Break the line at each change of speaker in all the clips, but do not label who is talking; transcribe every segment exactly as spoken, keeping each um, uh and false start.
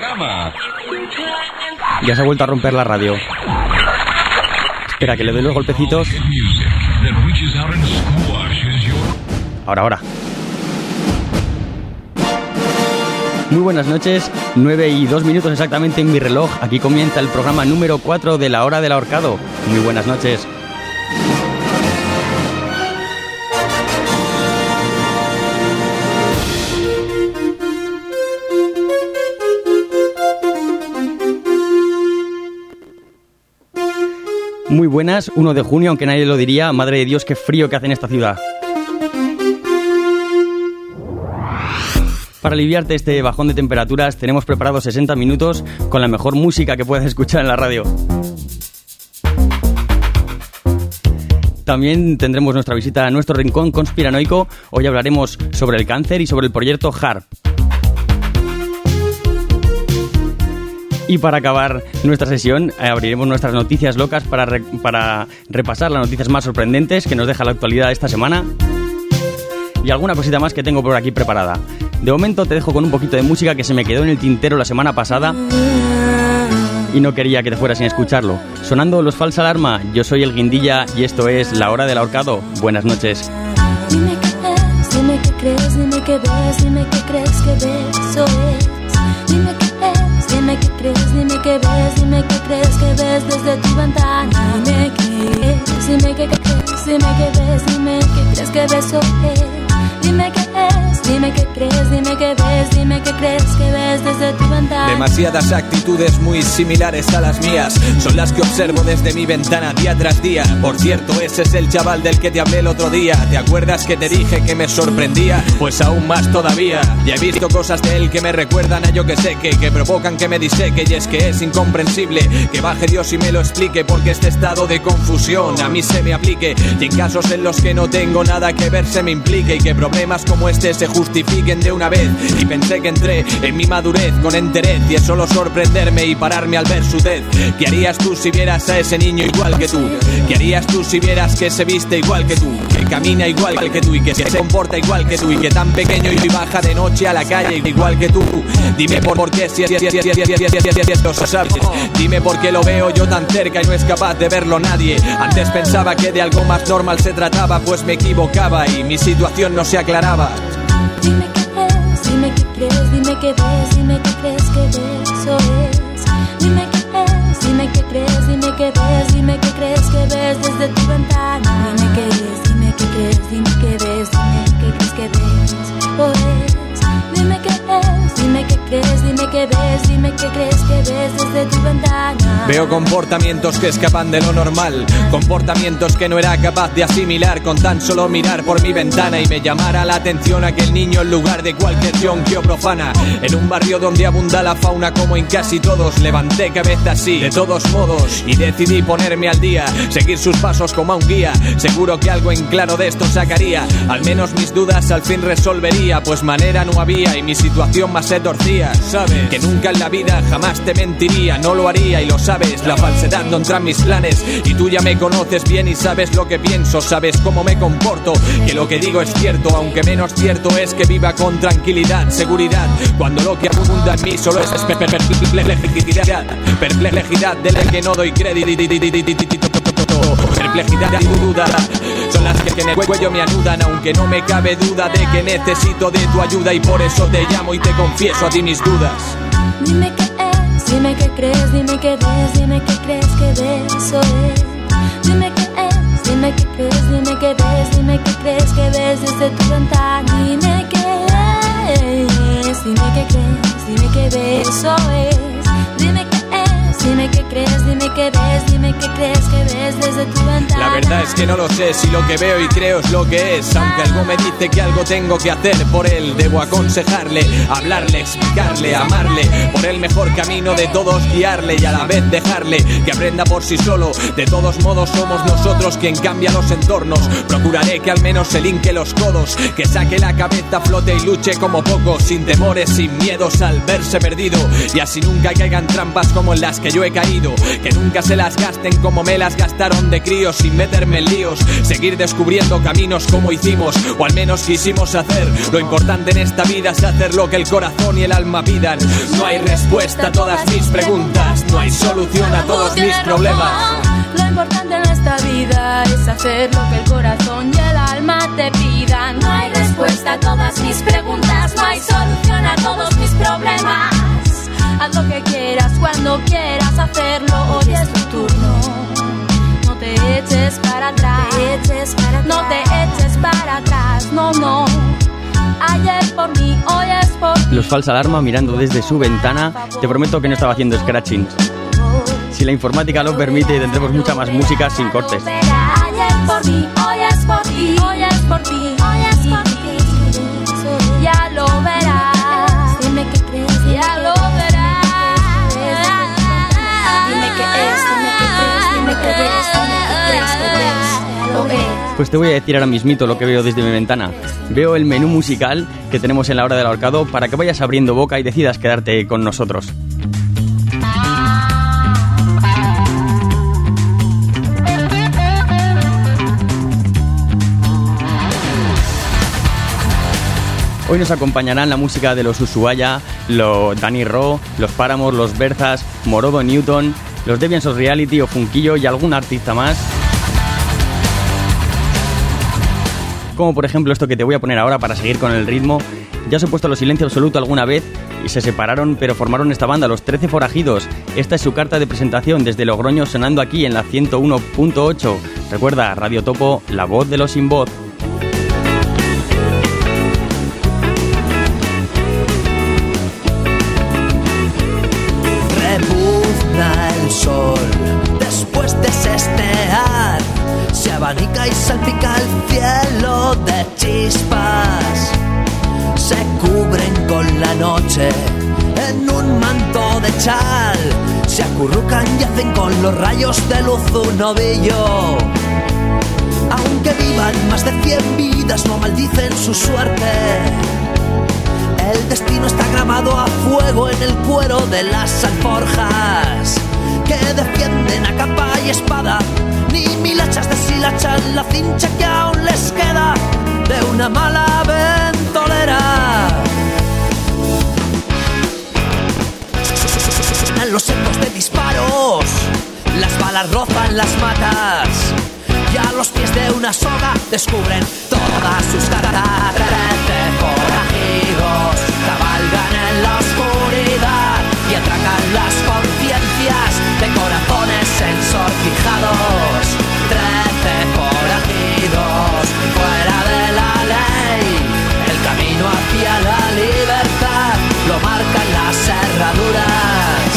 programa.
Ya se ha vuelto a romper la radio. Espera, que le doy los golpecitos. Ahora, ahora. Muy buenas noches, nueve y dos minutos exactamente en mi reloj. Aquí comienza el programa número cuatro de la Hora del Ahorcado. Muy buenas noches. Muy buenas, uno de junio, aunque nadie lo diría. Madre de Dios, qué frío que hace en esta ciudad. Para aliviarte este bajón de temperaturas tenemos preparados sesenta minutos con la mejor música que puedes escuchar en la radio. También tendremos nuestra visita a nuestro rincón conspiranoico. Hoy hablaremos sobre el cáncer y sobre el proyecto HARP. Y para acabar nuestra sesión, eh, abriremos nuestras noticias locas para, re- para repasar las noticias más sorprendentes que nos deja la actualidad de esta semana. Y alguna cosita más que tengo por aquí preparada. De momento te dejo con un poquito de música que se me quedó en el tintero la semana pasada y no quería que te fueras sin escucharlo. Sonando los Falsa Alarma, yo soy el Guindilla y esto es La Hora del Ahorcado. Buenas noches.
Dime qué es, dime qué crees, dime qué ves, dime qué crees que ves, eso es. Dime qué es, dime qué crees, dime qué ves, dime qué crees que ves desde tu ventana. Dime qué es, dime qué crees, dime qué ves, dime qué crees que ves, eso es. Dime qué es, dime qué crees, dime qué ves, dime qué crees que ves desde tu ventana.
Demasiadas actitudes muy similares a las mías son las que observo desde mi ventana día tras día. Por cierto, ese es el chaval del que te hablé el otro día. ¿Te acuerdas que te dije que me sorprendía? Pues aún más todavía. Ya he visto cosas de él que me recuerdan a yo que sé que, que provocan que me diseque. Y es que es incomprensible que baje Dios y me lo explique, porque este estado de confusión a mí se me aplique. Y en casos en los que no tengo nada que ver se me implique, y que problemas como este se justifiquen de una vez. Y pensé que entré en mi madurez con enterez, y es solo sorprenderme y pararme al ver su tez. ¿Qué harías tú si vieras a ese niño igual que tú? ¿Qué harías tú si vieras que se viste igual que tú? Que camina igual que tú y que se comporta igual que tú, y que tan pequeño y baja de noche a la calle igual que tú? Dime por, por qué si es esto sabes. Dime por qué lo veo yo tan cerca y no es capaz de verlo nadie. Antes pensaba que de algo más normal se trataba, pues me equivocaba y mi situación no se aclaraba.
Dime qué es, dime qué crees, dime qué ves, dime qué crees que ves, eso es. Dime qué es, dime qué crees, dime qué ves, dime qué crees que ves desde tu ventana. Dime qué es, dime qué crees, dime qué ves, dime qué crees que ves, eso es. Dime qué es, dime qué crees, dime qué ves, dime qué crees que ves desde tu ventana.
Veo comportamientos que escapan de lo normal, comportamientos que no era capaz de asimilar con tan solo mirar por mi ventana y me llamara la atención aquel niño en lugar de cualquier yonquio profana. En un barrio donde abunda la fauna como en casi todos, levanté cabeza así, de todos modos, y decidí ponerme al día, seguir sus pasos como a un guía. Seguro que algo en claro de esto sacaría, al menos mis dudas al fin resolvería, pues manera no había y mi situación más se torcía. Sabes que nunca en la vida jamás te mentiría, no lo haría y lo sabes, la falsedad no entra en mis planes. Y tú ya me conoces bien y sabes lo que pienso, sabes cómo me comporto, que lo que digo es cierto, aunque menos cierto es que viva con tranquilidad, seguridad, cuando lo que abunda en mí solo es perplejidad, perplejidad de la que no doy crédito, perplejidad y duda son las que en el cuello me anudan, aunque no me cabe duda de que necesito de tu ayuda, y por eso te llamo y te confieso a ti mis dudas.
Dime qué es, dime qué crees, dime qué ves, dime qué crees que ves, eso es. Dime qué es, dime qué crees, dime qué ves, dime qué crees que ves desde tu ventana. Dime qué es, dime qué crees, dime qué ves, eso es. Dime qué es, dime qué crees, dime qué ves, dime qué crees que ves desde tu ventana.
La verdad es que no lo sé si lo que veo y creo es lo que es, aunque algo me dice que algo tengo que hacer por él. Debo aconsejarle, hablarle, explicarle, amarle, por el mejor camino de todos guiarle y a la vez dejarle que aprenda por sí solo. De todos modos somos nosotros quien cambia los entornos. Procuraré que al menos se linke los codos, que saque la cabeza a flote y luche como pocos, sin temores, sin miedos al verse perdido, y así nunca caigan trampas como en las que que yo he caído, que nunca se las gasten como me las gastaron de crío, sin meterme en líos, seguir descubriendo caminos como hicimos, o al menos quisimos hacer. Lo importante en esta vida es hacer lo que el corazón y el alma pidan. No hay respuesta a todas mis preguntas, no hay solución a todos mis problemas.
Lo importante en esta vida es hacer lo que el corazón y el alma te pidan. No hay respuesta a todas mis preguntas, no hay solución a todos mis problemas. Haz lo que quieras cuando quieras hacerlo, hoy es tu turno. No te eches para atrás, no te eches para atrás, no, no. Ayer por mí, hoy es por ti.
Los Falsa Alarma mirando desde su ventana. Te prometo que no estaba haciendo scratching. Si la informática lo permite, tendremos mucha más música sin cortes.
Ayer por mí, hoy es por ti, hoy es por ti, hoy es por ti. Ya lo verás. Dime qué crees, ya lo verás. Dime qué es, dime qué crees, dime qué ves, dime qué crees, qué ves. Lo ves.
Pues te voy a decir ahora mismito lo que veo desde mi ventana. Veo el menú musical que tenemos en la hora del ahorcado para que vayas abriendo boca y decidas quedarte con nosotros. Hoy nos acompañarán la música de los Ushuaia, los Danny Ro, los Paramore, los Berzas, Morodo Newton, los Deviants of Reality o Funquillo y algún artista más. Como por ejemplo esto que te voy a poner ahora para seguir con el ritmo. Ya os he puesto Los Silencio Absoluto alguna vez y se separaron, pero formaron esta banda, Los Trece Forajidos. Esta es su carta de presentación desde Logroño, sonando aquí en la ciento uno punto ocho. Recuerda, Radio Topo, la voz de los sin voz.
El sol, después de sestear, se abanica y salpica el cielo de chispas. Se cubren con la noche en un manto de chal, se acurrucan y hacen con los rayos de luz un ovillo. Aunque vivan más de cien vidas, no maldicen su suerte. El destino está grabado a fuego en el cuero de las alforjas que defienden a capa y espada. Ni mil hachas deshilachan la cincha que aún les queda de una mala ventolera. Suenan los ecos de disparos, las balas rozan las matas, y a los pies de una soga descubren todas sus caras. Trece forajidos cabalgan en la oscuridad y atracan las conciencias de corazones ensortijados. Trece forajidos fuera de la ley, el camino hacia la libertad lo marcan las herraduras.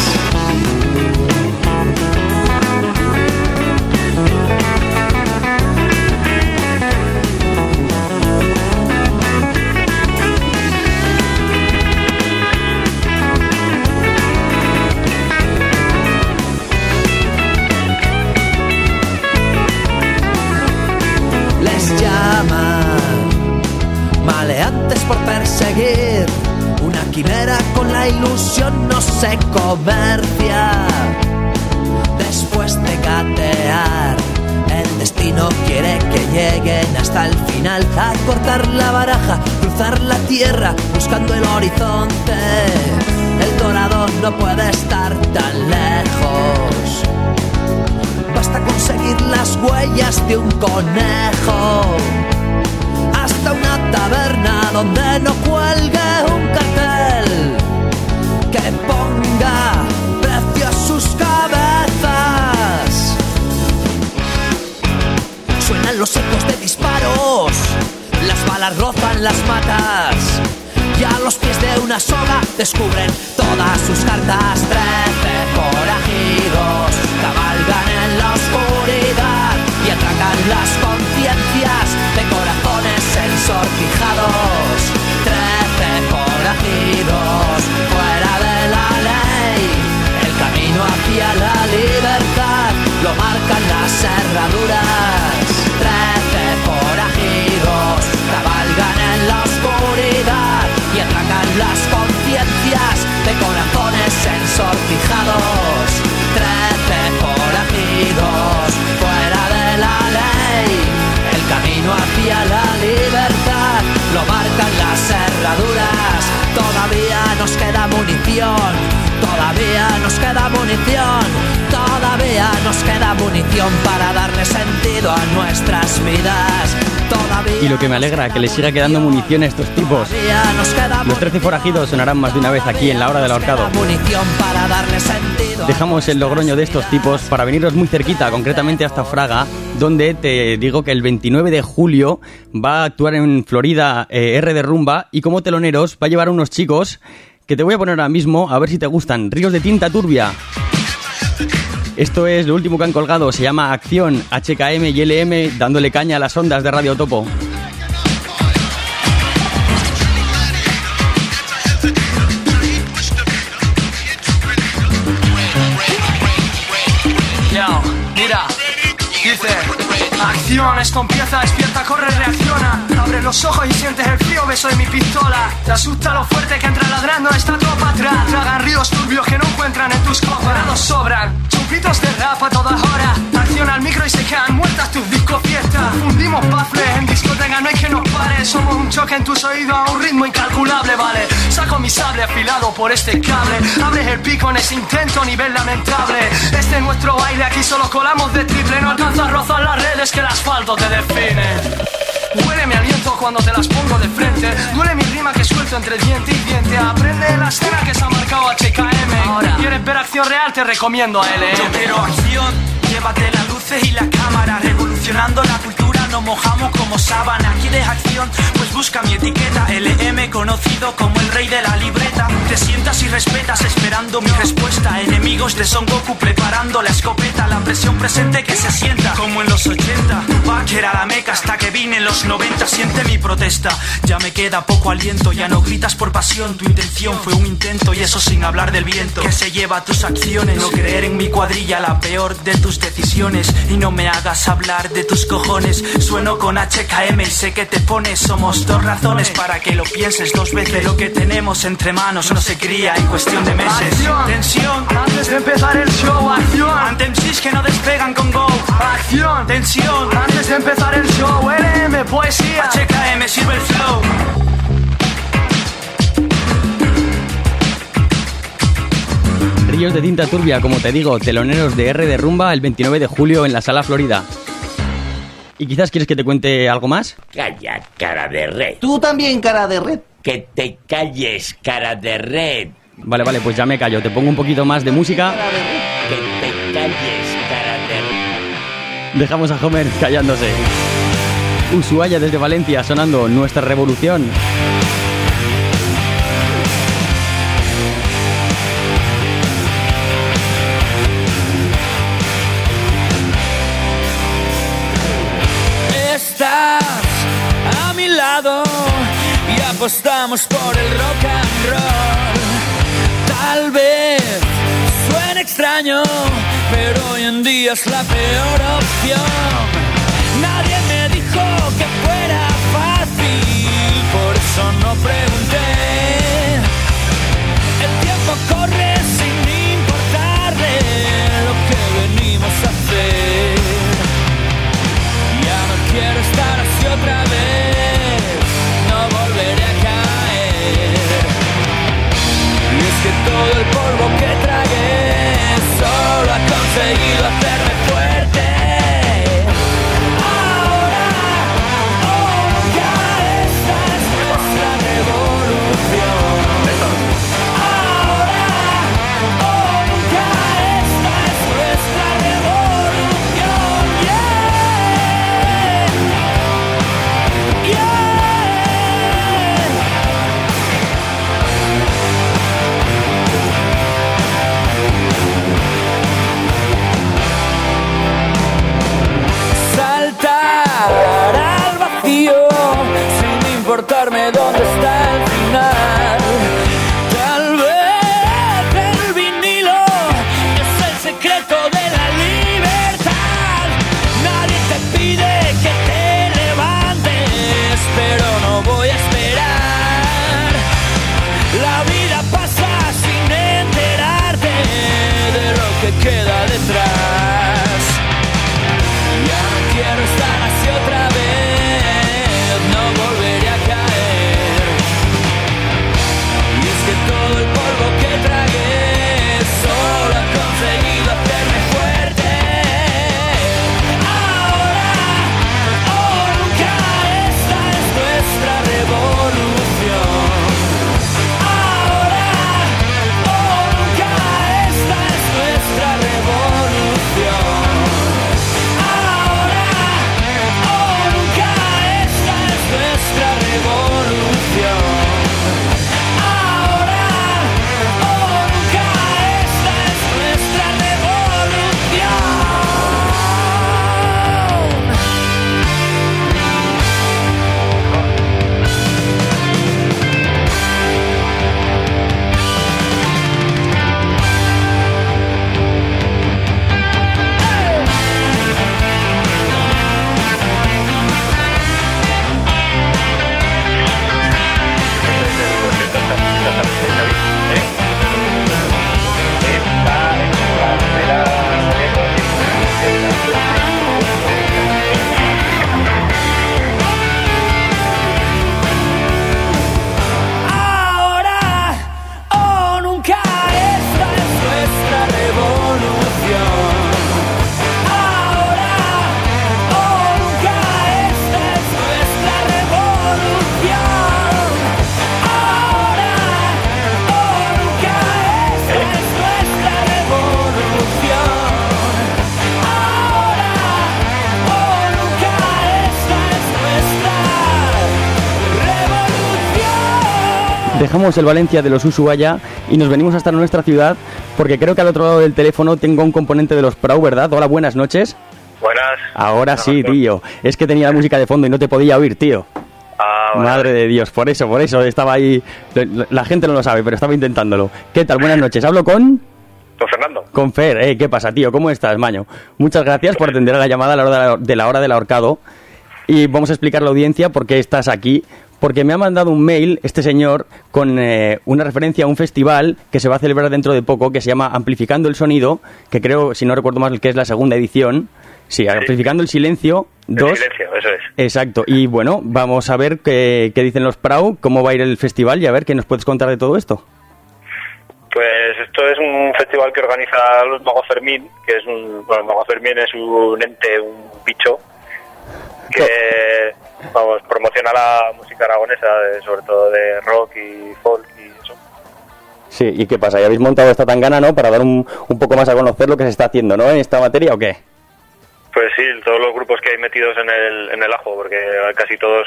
Maleantes por perseguir una quimera con la ilusión no se comercia. Después de gatear, el destino quiere que lleguen hasta el final, a cortar la baraja, cruzar la tierra buscando el horizonte. El dorado no puede estar tan lejos, basta conseguir las huellas de un conejo. Hasta una taberna donde no cuelgue un cartel que ponga precio a sus cabezas. Suenan los ecos de disparos, las balas rozan las matas, y a los pies de una soga descubren todas sus cartas. Trece forajidos cabalgan en la oscuridad y atracan las conciencias de corazones ensortijados. Trece forajidos fuera de la ley, el camino hacia la libertad lo marcan las herraduras. Trece forajidos cabalgan en la oscuridad y atracan las conciencias de corazones ensortijados. munición para darle sentido a nuestras vidas. Todavía
y lo que me alegra, que les siga quedando munición a estos tipos. Los trece forajidos sonarán más de una vez aquí en la hora del ahorcado. Dejamos el Logroño de estos tipos para venirnos muy cerquita, concretamente hasta Fraga, donde te digo que el veintinueve de julio va a actuar en Florida eh, R de Rumba, y como teloneros va a llevar a unos chicos que te voy a poner ahora mismo a ver si te gustan. Ríos de Tinta Turbia. Esto es lo último que han colgado, se llama Acción, H K M y L M, dándole caña a las ondas de Radio Topo.
Yo, mira, dice: acción, esto empieza, despierta, corre, reacciona. Abre los ojos y sientes el frío beso de mi pistola. Te asusta lo fuerte que entra ladrando esta tropa atrás. Tragan ríos turbios que no encuentran en tus copas. Parados sobran, chupitos de rap a todas horas. Acción al micro y se quedan muertas tus discos fiestas. Fundimos baffles en discoteca, no hay que nos pare. Somos un choque en tus oídos a un ritmo incalculable, vale. Saco mi sable afilado por este cable. Abres el pico en ese intento, nivel lamentable. Este es nuestro baile, aquí solo colamos de triple. No alcanzas a rozar las redes que el asfalto te define. Huele mi aliento cuando te las pongo de frente. Duele mi rima que suelto entre diente y diente. Aprende la escena que se ha marcado H K M. Ahora, ¿quieres ver acción real? Te recomiendo a L M.
Yo quiero acción, llévate las luces y la cámara. Revolucionando la cultura, nos mojamos como sábana. ¿Quieres acción? Pues busca mi etiqueta L M, conocido como el rey de la libreta. Te sientas y respetas esperando mi respuesta. Enemigos de Son Goku preparando la escopeta. La presión presente que se sienta como en los ochenta. Tupac era la meca hasta que vine en los noventa. Siente mi protesta, ya me queda poco aliento. Ya no gritas por pasión, tu intención fue un intento. Y eso sin hablar del viento que se lleva tus acciones. No creer en mi cuadrilla, la peor de tus decisiones. Y no me hagas hablar de tus cojones. Sueno con H K M y sé que te pones. Somos dos razones para que lo pienses dos veces. Lo que tenemos entre manos no se cría en cuestión de meses.
Acción.
Tensión,
Antes de empezar el show, acción.
ante M Cs que no despegan con Go.
Acción.
Tensión,
Antes de empezar el show, L M, poesía.
H K M sirve el flow.
Ríos de Tinta Turbia, como te digo, teloneros de R de Rumba el veintinueve de julio en la Sala Florida. ¿Y quizás quieres que te cuente algo más?
Calla, cara de red.
Tú también, cara de red.
Que te calles, cara de red.
Vale, vale, pues ya me callo. Te pongo un poquito más de música.
Que te calles, cara de red.
Dejamos a Homer callándose. Ushuaia desde Valencia sonando Nuestra Revolución.
Estás a mi lado y apostamos por el rock and roll. Tal vez suene extraño, pero hoy en día es la peor opción. Nadie me dijo que fuera fácil, por eso no pregunté. El tiempo corre sin importarle lo que venimos a hacer. Ya no quiero estar así otra vez, no volveré a caer. Y es que todo el polvo que tragué solo ha conseguido hacerme fuerte. Ahora, oh, nunca, esta es nuestra revolución. Ahora, oh, nunca, esta es nuestra revolución. Yeah. Yeah. Saltar al vacío sin importarme dónde está el final. Tal vez el vinilo es el secreto de la libertad. Nadie te pide que te levantes, pero no voy a esperar. La vida pasa sin enterarte de lo que queda detrás. Ya no quiero estar así otra vez, no volveré a caer.
dejamos el Valencia de los Ushuaia y nos venimos hasta nuestra ciudad porque creo que al otro lado del teléfono tengo un componente de los Prau, ¿verdad? Hola, buenas noches.
Buenas.
Ahora sí, tío. Es que tenía la música de fondo y no te podía oír, tío.
Ah, vale.
Madre de Dios, por eso, por eso estaba ahí. La gente no lo sabe, pero estaba intentándolo. ¿Qué tal? Buenas noches. ¿Hablo con...?
Con Fernando.
Con Fer. Eh, ¿qué pasa, tío? ¿Cómo estás, maño? Muchas gracias por atender a la llamada a la hora de la, de la hora del ahorcado. Y vamos a explicar a la audiencia por qué estás aquí. Porque me ha mandado un mail este señor con eh, una referencia a un festival que se va a celebrar dentro de poco, que se llama Amplificando el Sonido, que creo, si no recuerdo mal, que es la segunda edición. Sí, sí. Amplificando el Silencio.
El
dos.
silencio, eso es.
Exacto. Y bueno, vamos a ver qué, qué dicen los Prau, cómo va a ir el festival y a ver qué nos puedes contar de todo esto.
Pues esto es un festival que organiza los Magos Fermín, que es un... Bueno, Mago Fermín es un ente, un bicho, que, vamos, promociona la música aragonesa, de, sobre todo de rock y folk y eso.
Sí, ¿y qué pasa? ¿Ya habéis montado esta tangana, no? Para dar un, un poco más a conocer lo que se está haciendo, ¿no? En esta materia, ¿o qué?
Pues sí, todos los grupos que hay metidos en el, en el ajo, porque casi todos...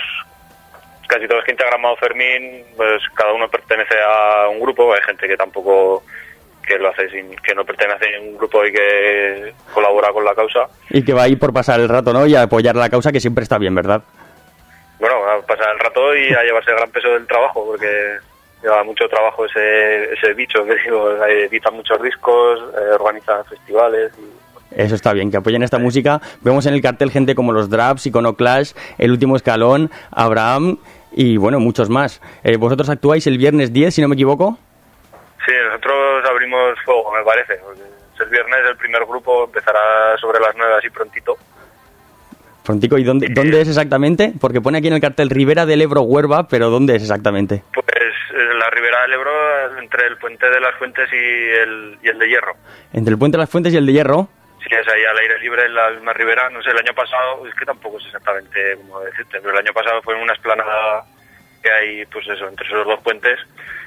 Casi todos los que integran Mago Fermín, pues cada uno pertenece a un grupo. Hay gente que tampoco, que lo hace sin, que no pertenece a un grupo y que colabora con la causa.
Y que va ahí por pasar el rato, ¿no? Y a apoyar la causa, que siempre está bien, ¿verdad?
Bueno, a pasar el rato y a llevarse el gran peso del trabajo, porque lleva mucho trabajo ese, ese bicho, que digo, edita muchos discos, eh, organiza festivales y...
Eso está bien, que apoyen esta música. Vemos en el cartel gente como los Draps, Iconoclash, El Último Escalón, Abraham y, bueno, muchos más. Eh, ¿Vosotros actuáis el viernes diez, si no me equivoco?
Sí, nosotros abrimos fuego, me parece. Porque es el viernes, el primer grupo empezará sobre las nueve, así prontito.
Prontico, ¿y dónde, dónde es exactamente? Porque pone aquí en el cartel Ribera del Ebro, Huerva, pero ¿dónde es exactamente?
Pues la Ribera del Ebro, entre el Puente de las Fuentes y el, y el de Hierro.
¿Entre el Puente de las Fuentes y el de Hierro?
Sí, es ahí al aire libre en la misma ribera. No sé, el año pasado, es que tampoco sé exactamente cómo decirte, pero el año pasado fue en una explanada que hay, pues eso, entre esos dos puentes.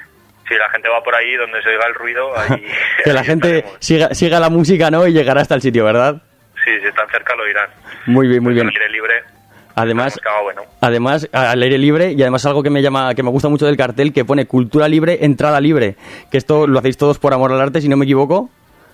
Si la gente va por ahí, donde se oiga el ruido, ahí...
que la
ahí
gente siga, siga la música, ¿no? Y llegará hasta el sitio, ¿verdad?
Sí, si están cerca lo irán.
Muy bien, muy bien.
Al aire libre.
Además,
bueno.
además, al aire libre, y además algo que me llama, que me gusta mucho del cartel, que pone cultura libre, entrada libre. Que esto lo hacéis todos por amor al arte, si no me equivoco.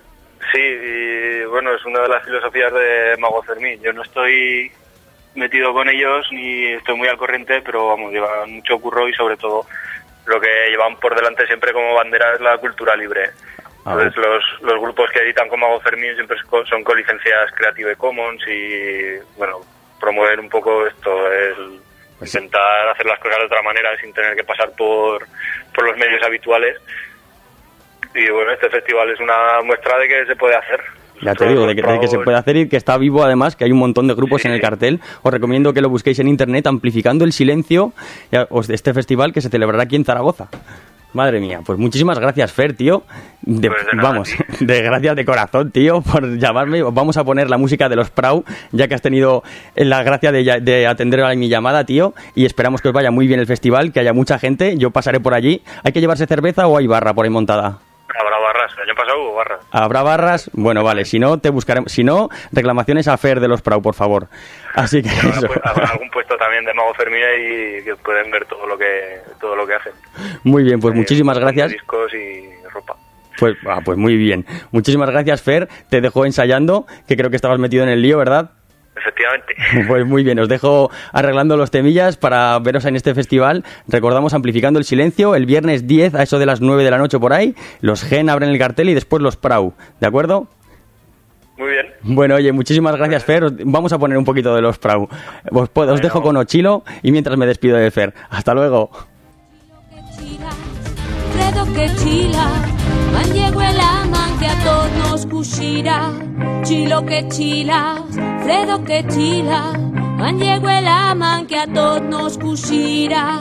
Sí, y bueno, es una de las filosofías de Mago Fermín. Yo no estoy metido con ellos ni estoy muy al corriente, pero vamos, llevan mucho curro y sobre todo lo que llevan por delante siempre como bandera es la cultura libre. Entonces los, los grupos que editan con Mago Fermín siempre son con licencias Creative Commons y bueno, promover un poco esto, el intentar hacer las cosas de otra manera sin tener que pasar por, por los medios habituales. Y bueno, este festival es una muestra de que se puede hacer.
Ya te digo, de que, de que se puede hacer y que está vivo además, que hay un montón de grupos sí. en el cartel. Os recomiendo que lo busquéis en internet, Amplificando el Silencio, de este festival que se celebrará aquí en Zaragoza. Madre mía, pues muchísimas gracias, Fer, tío. De, pues de nada, vamos, tío. de gracias de corazón, tío, por llamarme. Vamos a poner la música de los Prau, ya que has tenido la gracia de, de atender a mi llamada, tío. Y esperamos que os vaya muy bien el festival, que haya mucha gente. Yo pasaré por allí. ¿Hay que llevarse cerveza o hay barra por ahí montada?
Habrá barras, el año pasado hubo barras.
¿Habrá barras? Bueno, vale, si no, te buscaremos. Si no, reclamaciones a Fer de los Prau, por favor. Así que
habrá,
eso.
Pues, habrá algún puesto también de Mago Fermín y que pueden ver todo lo que todo lo que hacen.
Muy bien, pues eh, muchísimas gracias.
Discos y ropa.
Pues, ah, pues muy bien. Muchísimas gracias, Fer. Te dejo ensayando, que creo que estabas metido en el lío, ¿verdad?
Efectivamente.
Pues muy bien, os dejo arreglando los temillas para veros en este festival. Recordamos Amplificando el Silencio, el viernes diez a eso de las nueve de la noche por ahí. Los Gen abren el cartel y después los Prau, ¿de acuerdo?
Muy bien.
Bueno, oye, muchísimas gracias, Fer. Vamos a poner un poquito de los Prau. Os, puedo, os dejo con Ochilo y mientras me despido de Fer. Hasta luego.
Credo che chila, manllego el aman que a todos nos cuxira. Chilo que chila, Fredo que chila, manllego el aman que a todos nos cuxira.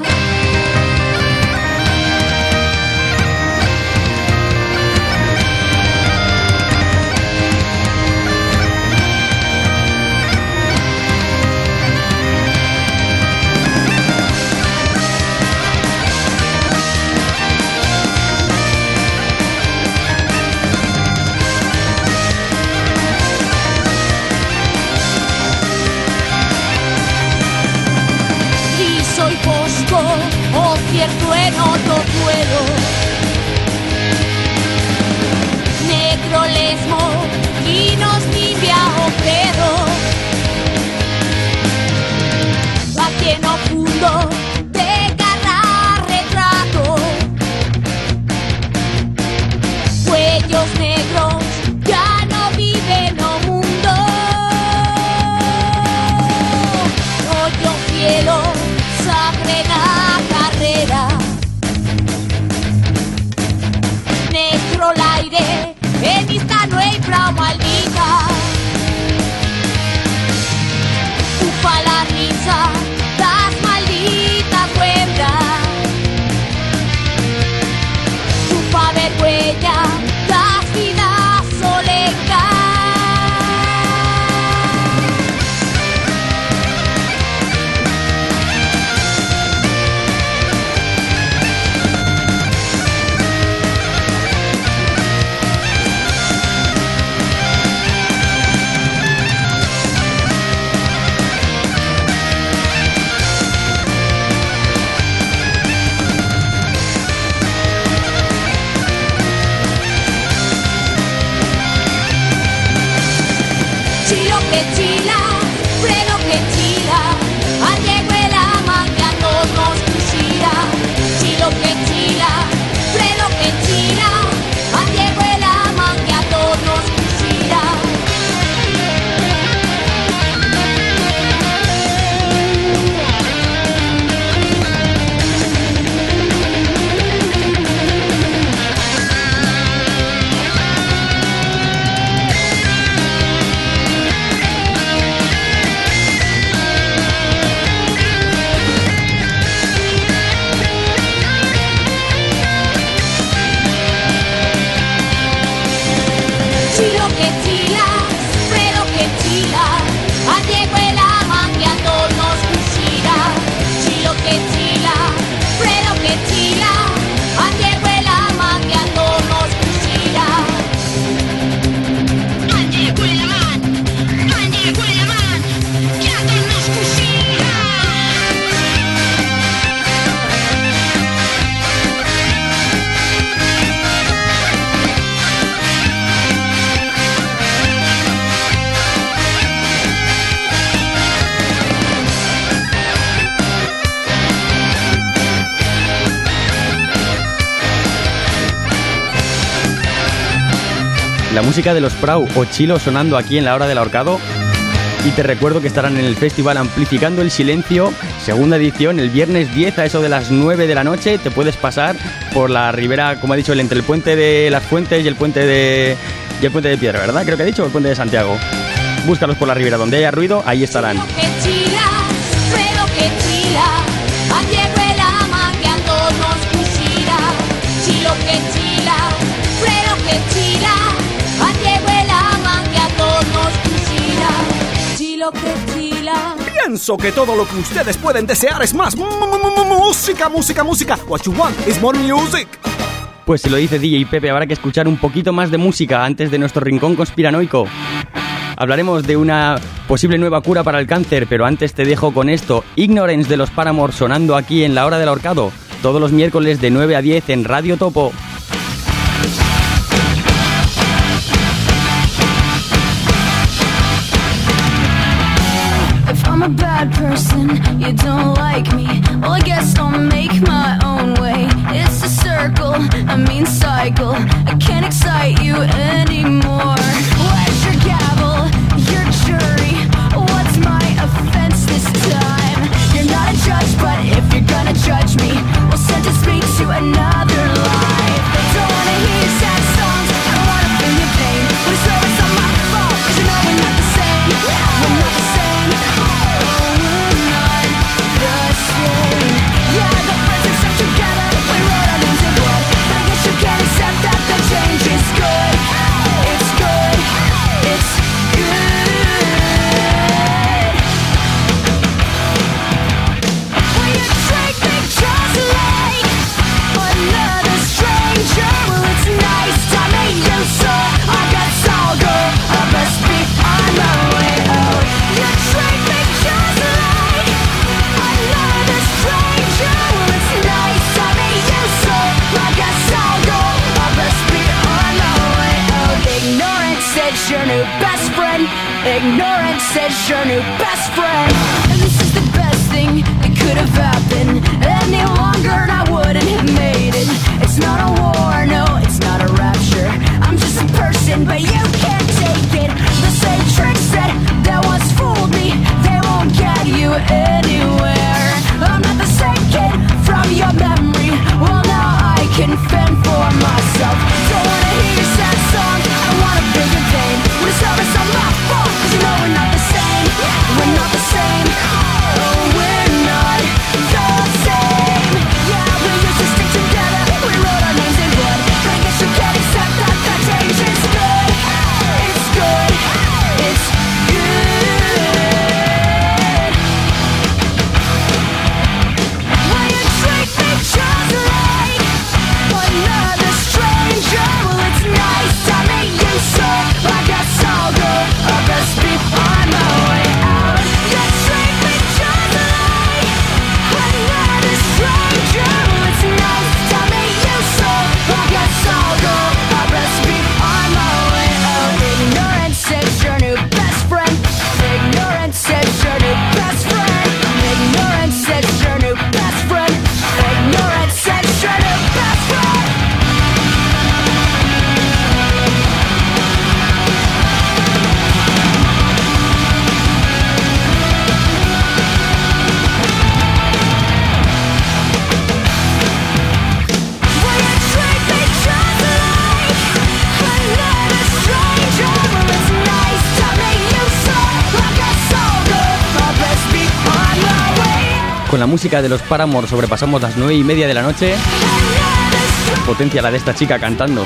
Soy Bosco, desierto en otro duelo. Negro lesmo y nos tibia obrero. Aquí en profundo de cada retrato. Cuellos negros ya no viven no mundo. Hoyo cielo, sangre en la carrera. Negro el aire, en esta no hay broma albica. Ufa la risa, las malditas huelgas. Ufa vergüenza, las vidas solecas. Chilo que chila, freno que chila, al Diego el ama que a todos cuchilla. Chilo que chila, freno que chila, al Diego el ama que a todos cuchilla. Chilo que chila, freno que chila, al Diego el ama que a todos cuchilla. Chilo que chila, freno que chila, al Diego el ama que a todos cuchilla. Al Diego el ama, al Diego el ama que a todos cuchilla.
La música de los Prau o Chilo sonando aquí en la hora del ahorcado. Y te recuerdo que estarán en el festival Amplificando el Silencio, segunda edición, el viernes diez a eso de las nueve de la noche. Te puedes pasar por la ribera, como ha dicho él, entre el puente de las Fuentes y el puente de y el puente de Piedra, ¿verdad? Creo que ha dicho, el puente de Santiago. Búscalos por la ribera, donde haya ruido, ahí estarán.
Chilo que chila, freno que chila, al Diego el ama que a todos cuchilla. Chilo que chila, freno que chila, al Diego el ama que a todos cuchilla. Chilo que chila.
Pienso que todo lo que ustedes pueden desear es más m- m- m- música, música, música. What you want is more music.
Pues si lo dice D J Pepe, habrá que escuchar un poquito más de música antes de nuestro rincón conspiranoico. Hablaremos de una posible nueva cura para el cáncer, pero antes te dejo con esto. Ignorance de los Paramore sonando aquí en la hora del ahorcado, todos los miércoles de nueve a diez en Radio Topo.
If I'm a bad person, you don't like me, well I guess I'll make my own way. It's a circle, a mean cycle, I can't excite you anymore. Where's your gavel, your jury, what's my offense this time? You're not a judge, but if you're gonna judge me, well sentence me to another life. Don't wanna hear your sad songs, I don't wanna feel your pain, but it's always not my fault, cause you know we're not the same. We're not the same. Oh, we're not the same. Yeah, I got friends new best friend. Ignorance is your new best friend. And this is the best thing that could have happened. Any longer and I wouldn't have made it. It's not a war, no, it's not a rapture. I'm just a person, but you can't take it. The same tricks that, that once fooled me, they won't get you anywhere. I'm not the same kid from your memory. Well, now I can fend for myself. Don't wanna hear your sad song, I want a bigger vein. When it's over, it's not my fault, cause you know we're not the same. We're not the same. Oh, we're not the same. Yeah, we used to stick together. We wrote our names in blood. But I guess you can't accept that that change is good. It's good. It's good. When you treat me just like another stranger, well, it's nice to meet you, so I guess I'll go. I best be on my way out. You treat me just like another stranger, well, it's nice to meet you, so I guess I'll go. I best be on my way out. Ignorance is your new best friend. Ignorance is your new best friend. Ignorance is your new best friend. Ignorance is your new best friend. Will you treat me just like another stranger? Well, it's nice to meet you, so I guess I'll go. I best be on my way.
Con la música de los Paramore sobrepasamos las nueve y media de la noche. Potencia la de esta chica cantando.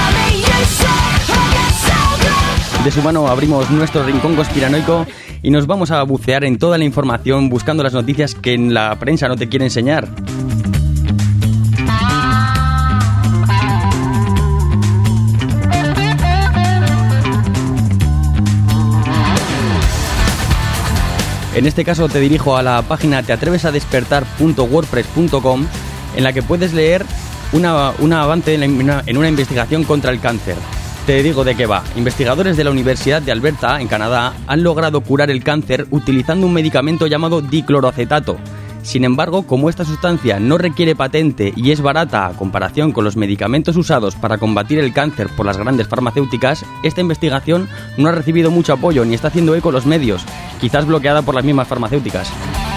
De su mano abrimos nuestro rincón conspiranoico y nos vamos a bucear en toda la información buscando las noticias que en la prensa no te quiere enseñar. En este caso te dirijo a la página te atreves a despertar punto wordpress punto com, en la que puedes leer una, un avance en, la, una, en una investigación contra el cáncer. Te digo de qué va. Investigadores de la Universidad de Alberta, en Canadá, han logrado curar el cáncer utilizando un medicamento llamado dicloroacetato. Sin embargo, como esta sustancia no requiere patente y es barata a comparación con los medicamentos usados para combatir el cáncer por las grandes farmacéuticas, esta investigación no ha recibido mucho apoyo ni está haciendo eco en los medios, quizás bloqueada por las mismas farmacéuticas.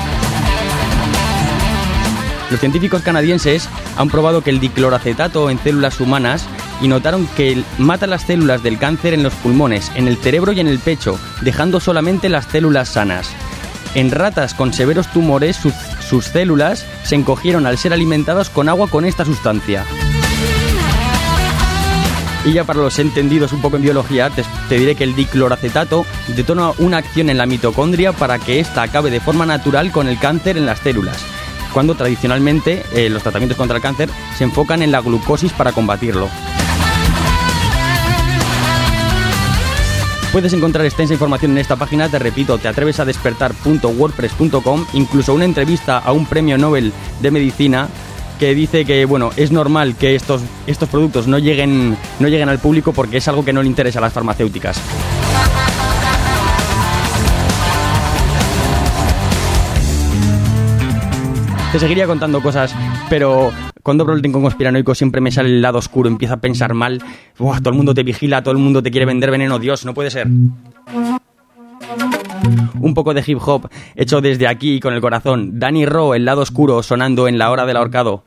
Los científicos canadienses han probado que el dicloroacetato en células humanas y notaron que mata las células del cáncer en los pulmones, en el cerebro y en el pecho, dejando solamente las células sanas. En ratas con severos tumores, sus, sus células se encogieron al ser alimentadas con agua con esta sustancia. Y ya para los entendidos un poco en biología, te, te diré que el dicloroacetato detona una acción en la mitocondria para que ésta acabe de forma natural con el cáncer en las células, cuando tradicionalmente eh, los tratamientos contra el cáncer se enfocan en la glucosis para combatirlo. Puedes encontrar extensa información en esta página, te repito, te atreves a despertar punto wordpress punto com, incluso una entrevista a un premio Nobel de Medicina que dice que, bueno, es normal que estos, estos productos no lleguen, no lleguen al público porque es algo que no le interesa a las farmacéuticas. Te seguiría contando cosas, pero cuando abro el rincón conspiranoico siempre me sale el lado oscuro, empiezo a pensar mal. Uf, todo el mundo te vigila, todo el mundo te quiere vender veneno. Dios, no puede ser. Un poco de hip hop hecho desde aquí con el corazón. Danny Ro, el lado oscuro, sonando en La Hora del Ahorcado.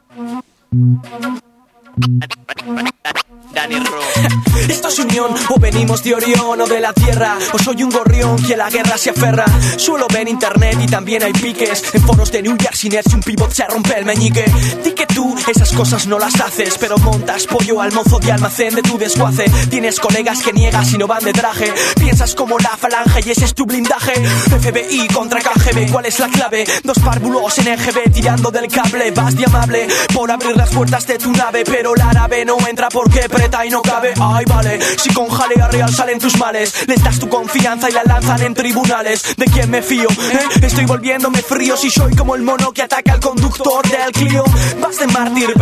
Danny Ro. Esto es unión, o venimos de Orión o de la Tierra, o soy un gorrión que a la guerra se aferra. Suelo ver internet y también hay piques en foros de New Jersey Nets, un pivot se rompe el meñique. Di que tú esas cosas no las haces, pero montas pollo al mozo de almacén de tu desguace. Tienes colegas que niegas y no van de traje. Piensas como la falange y ese es tu blindaje. F B I contra K G B, ¿cuál es la clave? Dos párvulos en E G B tirando del cable. Vas de amable por abrir las puertas de tu nave, pero la árabe no entra porque preta y no cabe. Ay, vale, si con jalea real salen tus males, les das tu confianza y la lanzan en tribunales. ¿De quién me fío? ¿Eh? Estoy volviéndome frío si soy como el mono que ataca al conductor del Clio. Vas de mártir,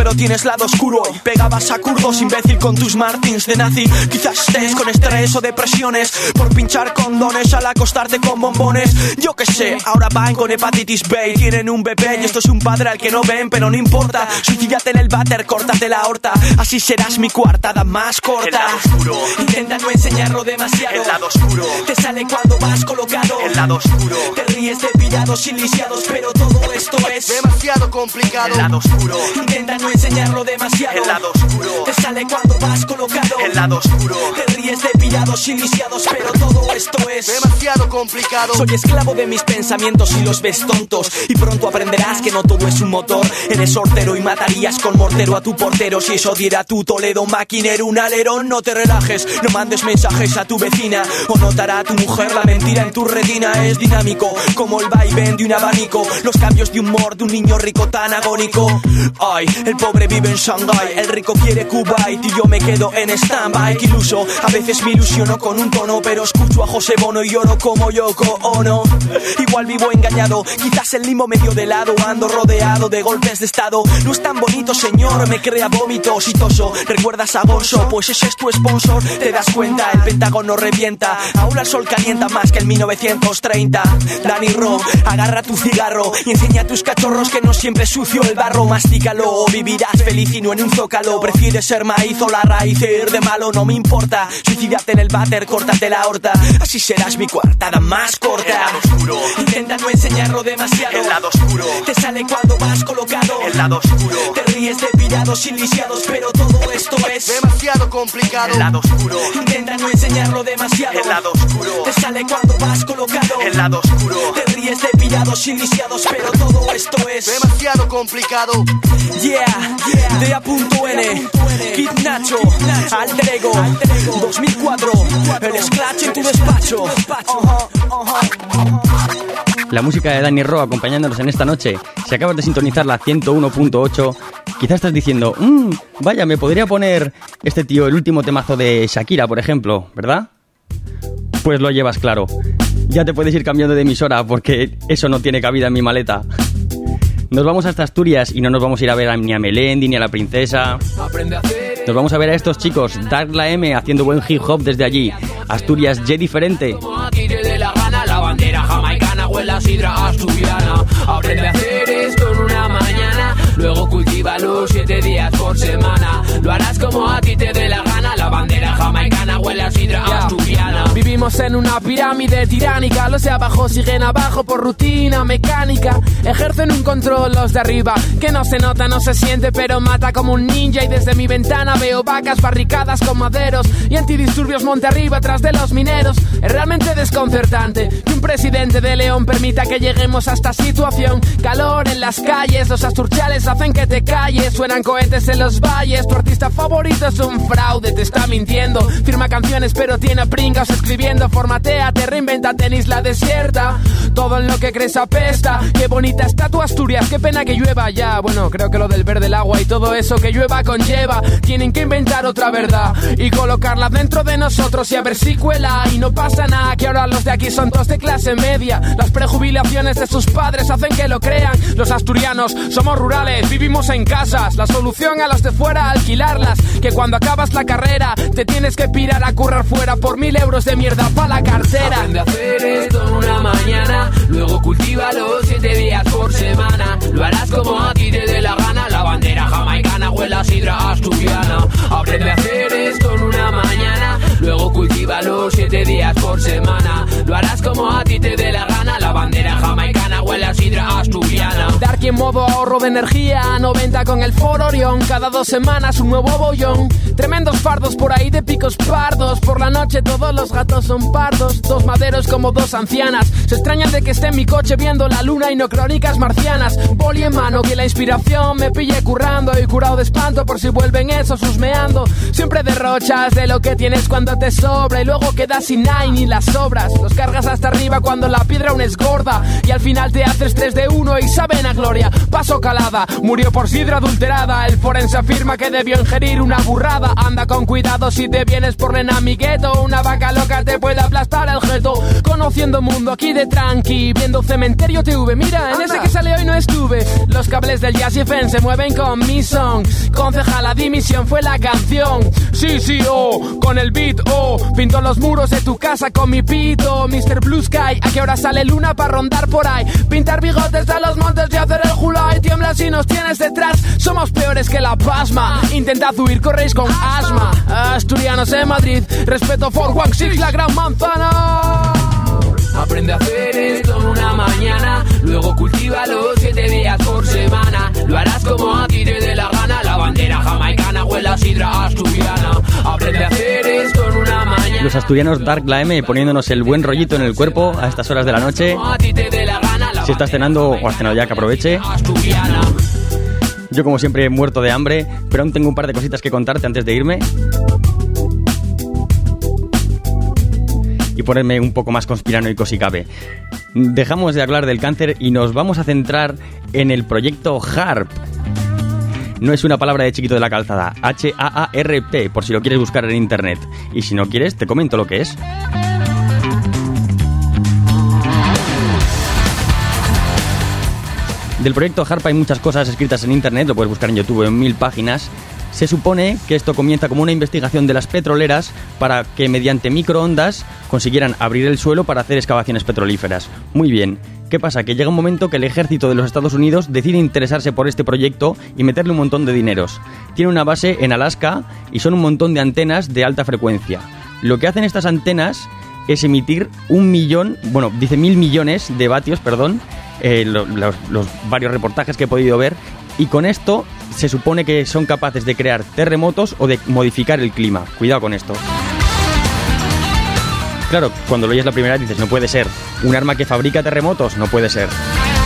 pero tienes lado oscuro. Y pegabas a kurdos, imbécil, con tus martins de nazi. Quizás estés con estrés o depresiones por pinchar condones al acostarte con bombones. Yo que sé, ahora van con hepatitis B y tienen un bebé. Y esto es un padre al que no ven, pero no importa. Suicídate en el váter, córtate la aorta. Así serás mi coartada más corta.
El lado oscuro.
Intenta no enseñarlo demasiado.
El lado oscuro.
Te sale cuando vas colocado.
El lado oscuro.
Te ríes de pillados y lisiados, pero todo esto es
demasiado complicado. El lado oscuro.
Intenta no enseñarlo demasiado.
El lado oscuro.
Te sale cuando vas colocado.
El lado oscuro.
Te ríes de pillados y lisiados, pero todo esto es
demasiado complicado.
Soy esclavo de mis pensamientos y los ves tontos. Y pronto aprenderás que no todo es un motor. Eres hortero y matarías con mortero a tu portero. Si eso diera tu Toledo maquinero, un alerón. No te relajes, no mandes mensajes a tu vecina. O notará a tu mujer la mentira en tu retina. Es dinámico como el vaivén de un abanico. Los cambios de humor de un niño rico tan agónico. Ay, el pobre vive en Shanghai, el rico quiere Kuwait y yo me quedo en stand-by. Que iluso, a veces me ilusiono con un tono, pero escucho a José Bono y lloro como Yoko Ono. Igual vivo engañado, quizás el limo medio de lado. Ando rodeado de golpes de estado. No es tan bonito, señor, me crea vómito ositoso. ¿Recuerdas a Gonzo? Pues ese es tu sponsor. Te das cuenta, el Pentágono revienta. Ahora el sol calienta más que en mil novecientos treinta. Danny Ro, agarra tu cigarro y enseña a tus cachorros que no siempre es sucio el barro. Mastícalo o vivirás feliz y no en un zócalo. Prefieres ser maíz o la raíz e ir de malo, no me importa. Suicídate en el váter, córtate la aorta. Así serás mi coartada más corta.
El lado oscuro.
Intenta no enseñarlo demasiado.
El lado oscuro.
Te sale cuando vas colocado.
El lado oscuro.
Te ríes de pillados y lisiados, pero todo esto es
demasiado complicado. El lado oscuro.
Intenta no enseñarlo demasiado.
El lado oscuro.
Te sale cuando vas colocado.
El lado oscuro.
Te ríes de pillados y lisiados, pero todo esto es
demasiado complicado.
Yeah, yeah. D A.N, Kid Nacho, Alter Ego, dos mil cuatro, el Scratch en tu despacho. Uh-huh, uh-huh.
La música de Danny Ro acompañándonos en esta noche. Si acabas de sintonizar la ciento uno punto ocho, quizás estás diciendo, mmm, vaya, me podría poner este tío el último temazo de Shakira, por ejemplo, ¿verdad? Pues lo llevas claro. Ya te puedes ir cambiando de emisora porque eso no tiene cabida en mi maleta. Nos vamos hasta Asturias y no nos vamos a ir a ver a, ni a Melendi ni a la princesa. Nos vamos a ver a estos chicos, Dark La M, haciendo buen hip hop desde allí. Asturias, Ye diferente.
La bandera jamaicana huele a sidra asturiana. Aprende a hacer esto en una mañana, luego cultívalo siete días por semana. Lo harás como a ti te dé la gana. La bandera jamaicana huele a sidra asturiana.
Vivimos en una pirámide tiránica. Los de abajo siguen abajo por rutina mecánica. Ejercen un control los de arriba que no se nota, no se siente, pero mata como un ninja. Y desde mi ventana veo vacas barricadas con maderos y antidisturbios monte arriba tras de los mineros. Es realmente desconcertante que un presidente de León permita que lleguemos a esta situación. Calor en las calles, los asturchales hacen que te calles. Suenan cohetes en los valles. Tu artista favorito es un fraude, te está mintiendo. Firma canciones pero tiene pringas escribiendo. Formatéate, reinvéntate en isla desierta. Todo en lo que crees apesta. Qué bonita está tu Asturias, qué pena que llueva ya. Bueno, creo que lo del verde, el agua y todo eso que llueva conlleva. Tienen que inventar otra verdad y colocarla dentro de nosotros y a ver si cuela. Y no pasa nada, que ahora los de aquí son todos de clase media. Las prejubilaciones de sus padres hacen que lo crean. Los asturianos somos rurales, vivimos en casas. La solución a los de fuera, alquilarlas. Que cuando acabas la carrera te tienes que pirar a currar fuera por mil euros de mierda pa' la cartera.
Aprende a hacer esto en una mañana, luego cultívalo siete días por semana. Lo harás como a ti te dé la gana. La bandera jamaicana huele a sidra asturiana. Aprende a hacer esto en una mañana, luego cultívalo siete días por semana. Lo harás como a ti te dé la gana. La bandera jamaicana huele a sidra asturiana.
Dark en modo ahorro de energía, noventa con el Foro Orión. Cada dos semanas un nuevo bollón. Tremendos fardos por ahí de picos pardos. Por la noche todos los gatos son pardos. Dos maderos como dos ancianas. Se extrañan de que esté en mi coche viendo la luna y no crónicas marcianas. Boli en mano, que la inspiración me pille currando. Y curado de espanto por si vuelven esos husmeando. Siempre derrochas de lo que tienes cuando te sobra. Y luego quedas sin nada ni las sobras. Los cargas hasta arriba cuando la piedra aún es gorda. Y al final te haces tres de uno y saben a gloria. historia pasó calada, murió por sidra adulterada. El forense afirma que debió ingerir una burrada. Anda con cuidado si te vienes por nena mi gueto. Una vaca loca te puede aplastar el jeto. Conociendo mundo aquí de tranqui, viendo cementerio T V. Mira, en ese que sale hoy no estuve. Los cables del Jazz F M se mueven con mi song. Concejala dimisión fue la canción. Sí, sí, oh, con el beat, oh. Pinto los muros de tu casa con mi pito. mister Blue Sky, ¿a qué hora sale luna para rondar por ahí? Pintar bigotes a los montes y hacer el Julai. Tiembla si nos tienes detrás, somos peores que la pasma. Intentad huir, corréis con asma. Asturianos en Madrid, respeto for One Six, la gran manzana.
Aprende a hacer esto en una mañana, luego cultívalo siete días por semana. Lo harás como a ti te dé la gana. La bandera jamaicana huele a sidra asturiana. Aprende a hacer esto en una mañana.
Los asturianos Dark La M poniéndonos el buen rollito en el cuerpo a estas horas de la noche. Si estás cenando o has cenado ya, que aproveche. Yo como siempre muerto de hambre, pero aún tengo un par de cositas que contarte antes de irme. Y ponerme un poco más conspiranoico si cabe. Dejamos de hablar del cáncer y nos vamos a centrar en el proyecto HARP. No es una palabra de chiquito de la calzada, H A A R P, por si lo quieres buscar en internet. Y si no quieres, te comento lo que es. Del proyecto HARP hay muchas cosas escritas en internet, lo puedes buscar en YouTube en mil páginas. Se supone que esto comienza como una investigación de las petroleras para que mediante microondas consiguieran abrir el suelo para hacer excavaciones petrolíferas. Muy bien. ¿Qué pasa? Que llega un momento que el ejército de los Estados Unidos decide interesarse por este proyecto y meterle un montón de dineros. Tiene una base en Alaska y son un montón de antenas de alta frecuencia. Lo que hacen estas antenas es emitir un millón, bueno, dice mil millones de vatios, perdón, eh, lo, los, los varios reportajes que he podido ver. Y con esto se supone que son capaces de crear terremotos o de modificar el clima. Cuidado con esto. Claro, cuando lo oyes la primera vez dices, no puede ser. ¿Un arma que fabrica terremotos? No puede ser.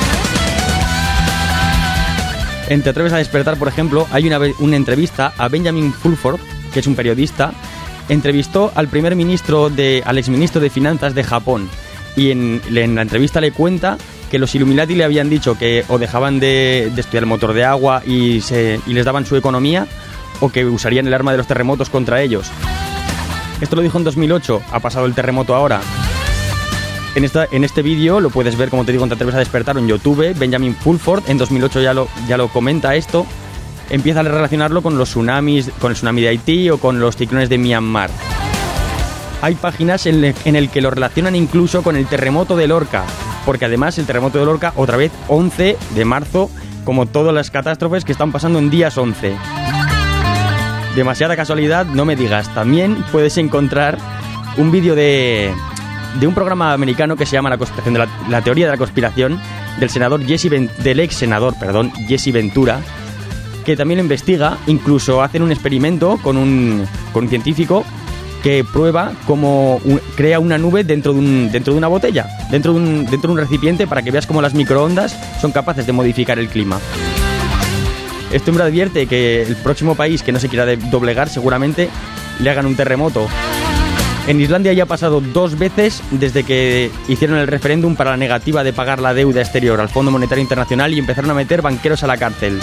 En Te atreves a despertar, por ejemplo, hay una, una entrevista a Benjamin Fulford, que es un periodista. Entrevistó al primer ministro, de, al exministro de Finanzas de Japón. Y en, en la entrevista le cuenta que los Illuminati le habían dicho que o dejaban de, de estudiar el motor de agua y, se, y les daban su economía, o que usarían el arma de los terremotos contra ellos. Esto lo dijo en dos mil ocho, ha pasado el terremoto ahora. En, esta, en este vídeo lo puedes ver, como te digo, en Te atreves a despertar en YouTube. Benjamin Fulford en dos mil ocho ya lo, ya lo comenta esto. Empieza a relacionarlo con los tsunamis, con el tsunami de Haití o con los ciclones de Myanmar. Hay páginas en el, en el que lo relacionan incluso con el terremoto de Lorca, porque además el terremoto de Lorca, otra vez, once de marzo, como todas las catástrofes que están pasando en días once. Demasiada casualidad, no me digas. También puedes encontrar un vídeo de, de un programa americano que se llama La conspiración de la, la teoría de la conspiración, del senador Jesse Ben, del ex senador, perdón, Jesse Ventura, que también lo investiga. Incluso hacen un experimento con un, con un científico que prueba cómo un, crea una nube dentro de, un, dentro de una botella, dentro de, un, dentro de un recipiente, para que veas cómo las microondas son capaces de modificar el clima. Este hombre advierte que el próximo país que no se quiera doblegar seguramente le hagan un terremoto. En Islandia ya ha pasado dos veces desde que hicieron el referéndum para la negativa de pagar la deuda exterior al Fondo Monetario Internacional y empezaron a meter banqueros a la cárcel.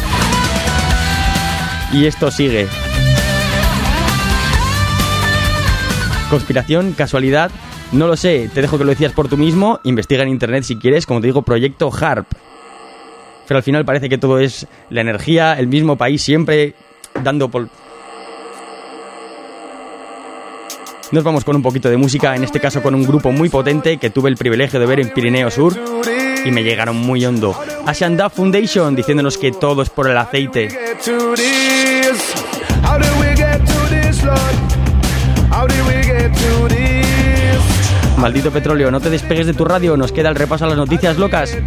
Y esto sigue. Conspiración, casualidad, no lo sé, te dejo que lo decías por tú mismo, investiga en internet si quieres, como te digo, proyecto HARP. Pero al final parece que todo es la energía, el mismo país siempre dando por... Nos vamos con un poquito de música, en este caso con un grupo muy potente que tuve el privilegio de ver en Pirineo Sur y me llegaron muy hondo. Asian Dub Foundation diciéndonos que todo es por el aceite. Maldito petróleo, no te despegues de tu radio, nos queda el repaso a las noticias locas.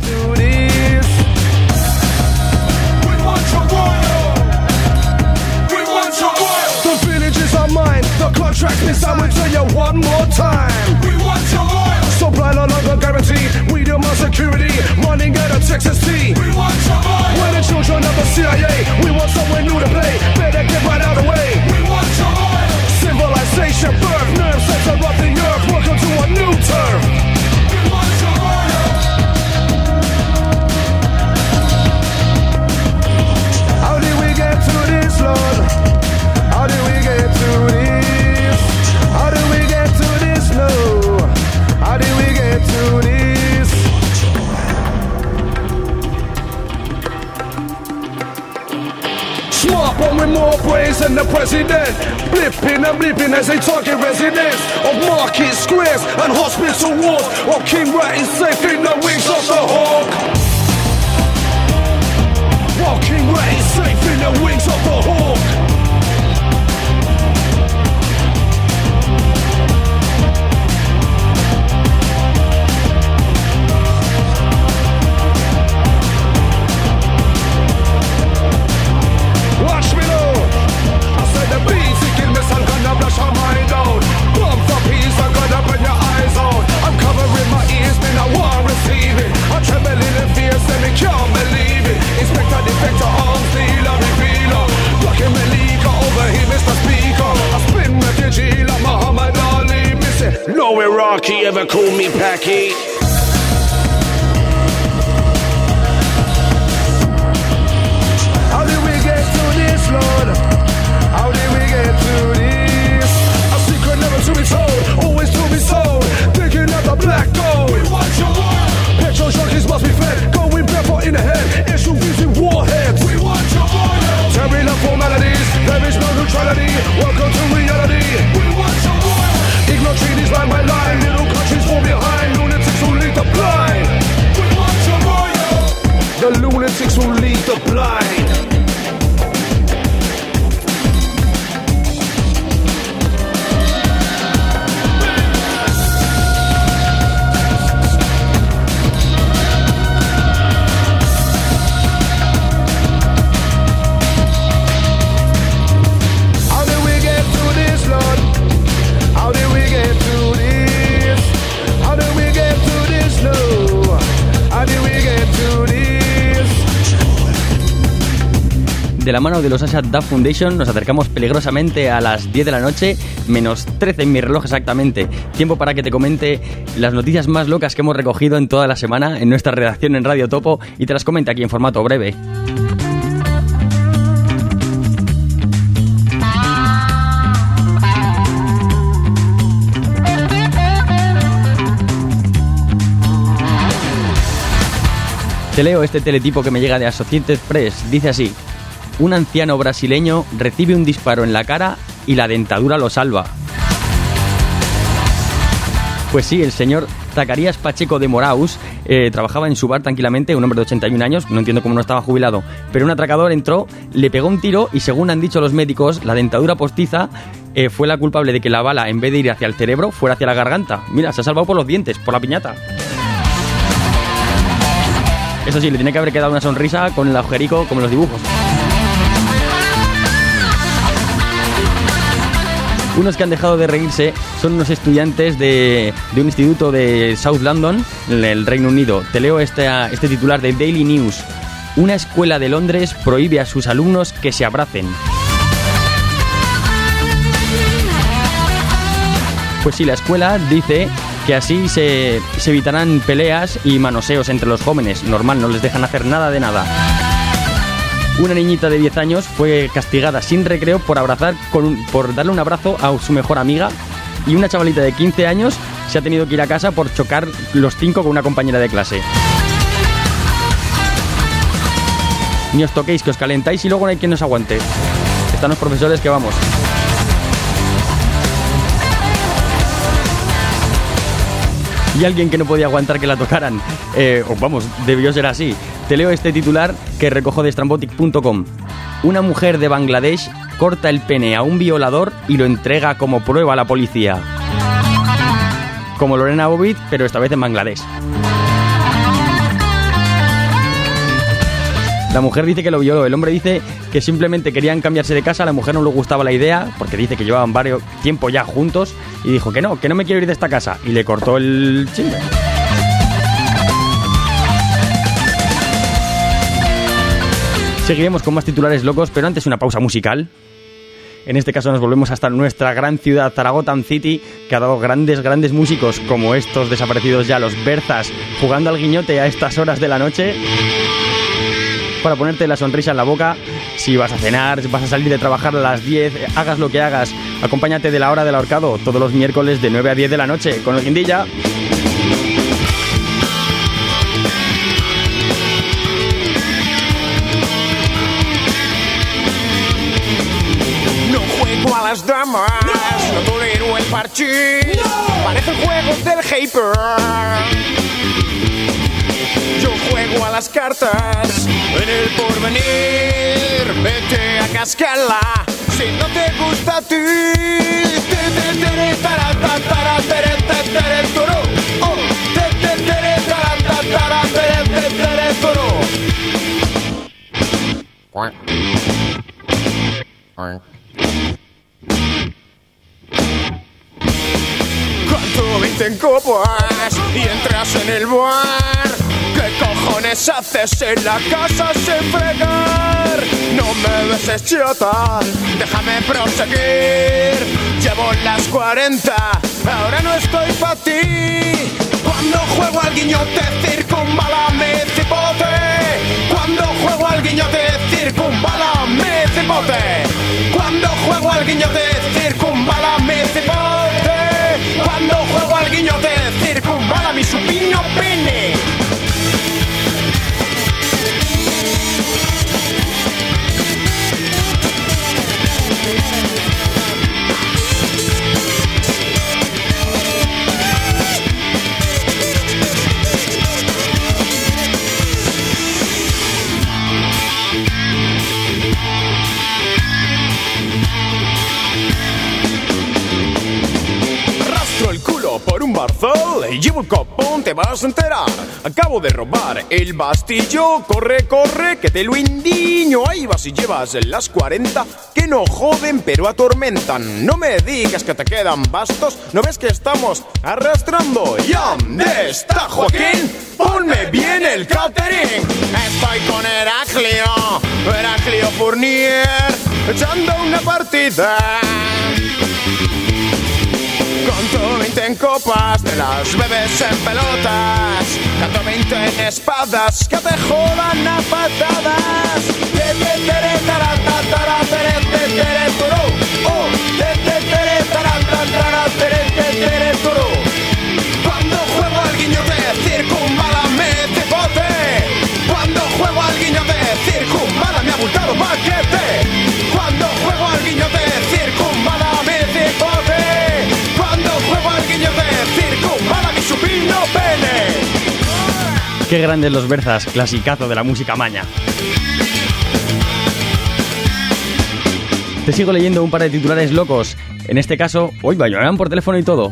The contract is I will tell you one more time. We want your oil. Supply no longer guaranteed. We do more security. Running out of Texas T. We want your oil. We're the children of the C I A. We want somewhere new to play. Better get right out of the way. We want your oil. Civilization birth. Nerve center of the earth. Welcome to a new turf. We want your oil. Smart one with more brains than the president. Blipping and blipping as they target residents of market squares and hospital walls, while King Rat is safe in the wings of the hawk. While King Rat is safe in the wings of the hawk. Watch me now. I said the beats, it kill me, son, gonna blush her mind out. Bump for peace, I'm gonna burn your eyes out. I'm covering my ears, man, I won't receive it. I'm trembling in fear, say me can't believe it. Inspector, defector, arms dealer, revealer. Rockin' Malika, over here, Mister Speaker. I spin refugee like Muhammad Ali. Miss it. No Iraqi ever call me Packy. How did we get to this, Lord? How did we get to this? A secret never to be told, always to be sold. Digging up the black gold. We want your world. Petrol junkies must be fed. Going barefoot in the head. S U Vs in warheads. We want your world. Tearing up formalities. There is no neutrality. Welcome to reality. We want your world. Ignore treaties line by line. Little countries fall behind. Lunatics who lead the blind. We want your world. The lunatics who lead the blind.
De la mano de los Asha Duff Foundation nos acercamos peligrosamente a las diez de la noche, menos trece en mi reloj exactamente. Tiempo para que te comente las noticias más locas que hemos recogido en toda la semana en nuestra redacción en Radio Topo y te las comente aquí en formato breve. Te leo este teletipo que me llega de Associated Press. Dice así: un anciano brasileño recibe un disparo en la cara y la dentadura lo salva. Pues sí, el señor Zacarías Pacheco de Moraus eh, trabajaba en su bar tranquilamente, un hombre de ochenta y un años, no entiendo cómo no estaba jubilado, pero un atracador entró, le pegó un tiro y, según han dicho los médicos, la dentadura postiza eh, fue la culpable de que la bala, en vez de ir hacia el cerebro, fuera hacia la garganta. Mira, se ha salvado por los dientes, por la piñata. Eso sí, le tiene que haber quedado una sonrisa con el agujerico como en los dibujos. Unos que han dejado de reírse son unos estudiantes de, de un instituto de South London, en el Reino Unido. Te leo este, este titular del Daily News. Una escuela de Londres prohíbe a sus alumnos que se abracen. Pues sí, la escuela dice que así se, se evitarán peleas y manoseos entre los jóvenes. Normal, no les dejan hacer nada de nada. Una niñita de diez años fue castigada sin recreo por abrazar con un, por darle un abrazo a su mejor amiga, y una chavalita de quince años se ha tenido que ir a casa por chocar los cinco con una compañera de clase. Ni os toquéis, que os calentáis y luego no hay quien os aguante. Están los profesores que vamos. Y alguien que no podía aguantar que la tocaran. Eh, o vamos, debió ser así. Te leo este titular que recojo de Strambotic punto com. Una mujer de Bangladesh corta el pene a un violador y lo entrega como prueba a la policía. Como Lorena Bobbitt, pero esta vez en Bangladesh. La mujer dice que lo violó, el hombre dice que simplemente querían cambiarse de casa, a la mujer no le gustaba la idea, porque dice que llevaban varios tiempo ya juntos, y dijo que no, que no me quiero ir de esta casa, y le cortó el chisme. Seguiremos con más titulares locos, pero antes una pausa musical. En este caso nos volvemos hasta nuestra gran ciudad, Zaragoza City, que ha dado grandes, grandes músicos como estos desaparecidos ya, los Berzas, jugando al guiñote a estas horas de la noche para ponerte la sonrisa en la boca. Si vas a cenar, vas a salir de trabajar a las diez, hagas lo que hagas, acompáñate de la hora del ahorcado todos los miércoles de nueve a diez de la noche con el Guindilla.
damas. No, no tolero el parchís. No. Parecen juegos del Hyper. Yo juego a las cartas en el porvenir. Vete a cascarla si no te gusta a ti. Cuando veinte copas y entras en el bar, ¿qué cojones haces en la casa sin fregar? No me beses, chota, déjame proseguir. Llevo las cuarenta, ahora no estoy pa' ti. Cuando juego al guiñote, circunvala mi cipote. Cuando juego al guiñote, circunvala mi cipote. Cuando juego al guiñote, circunvala mi cipote. Cuando juego al guiñote, circunvala mi supino pene. Por un barzal y llevo el copón, te vas a enterar. Acabo de robar el bastillo. Corre, corre, que te lo indiño. Ahí vas y llevas las cuarenta que no joden pero atormentan. No me digas que te quedan bastos. ¿No ves que estamos arrastrando? ¿Y dónde está Joaquín? Ponme bien el catering. Estoy con Heraclio, Heraclio Fournier, echando una partida. Conto veinte en copas, te las bebes en pelotas. Canto veinte en espadas, que te jodan a patadas. Te te tere tarata tara tere te tere toro. Oh, te te tere tarata tara tere te tere toro. Cuando juego al guiñote, circunvala mi cipote. Cuando juego al guiñote, circunvala mi abultado paquete. Cuando juego al guiñote, circunvala mi cipote. Cuando juego al guiñote, circunvala mi supino pene.
Qué grandes los Berzas, clasicazo de la música maña. Te sigo leyendo un par de titulares locos. En este caso, hoy me llaman por teléfono y todo.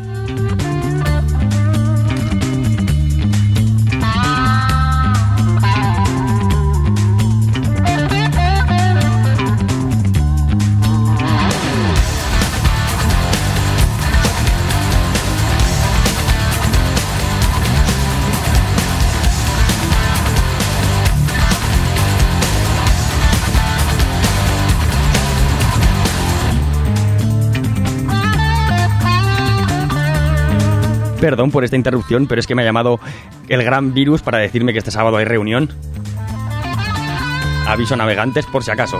Perdón por esta interrupción, pero es que me ha llamado el gran virus para decirme que este sábado hay reunión. Aviso a navegantes por si acaso.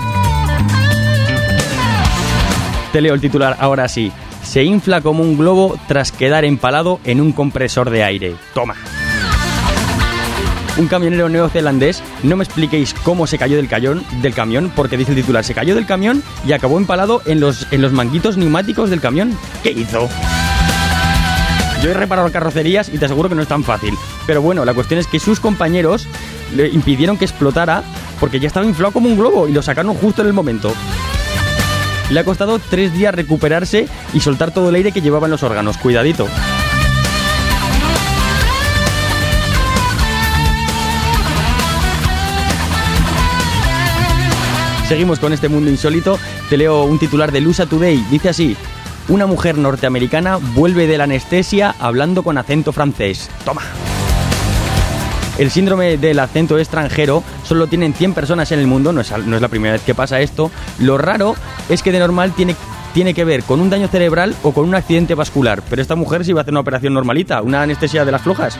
Te leo el titular ahora sí. Se infla como un globo tras quedar empalado en un compresor de aire. Toma. Un camionero neozelandés, no me expliquéis cómo se cayó del, cayón, del camión, porque dice el titular, se cayó del camión y acabó empalado en los, en los manguitos neumáticos del camión. ¿Qué hizo? Yo he reparado carrocerías y te aseguro que no es tan fácil. Pero bueno, la cuestión es que sus compañeros le impidieron que explotara porque ya estaba inflado como un globo y lo sacaron justo en el momento. Le ha costado tres días recuperarse y soltar todo el aire que llevaba en los órganos. Cuidadito. Seguimos con este mundo insólito. Te leo un titular de Lusa Today. Dice así: una mujer norteamericana vuelve de la anestesia hablando con acento francés. Toma. El síndrome del acento extranjero solo tienen cien personas en el mundo, no es, no es la primera vez que pasa esto. Lo raro es que de normal tiene, tiene que ver con un daño cerebral o con un accidente vascular. Pero esta mujer sí va a hacer una operación normalita, una anestesia de las flojas.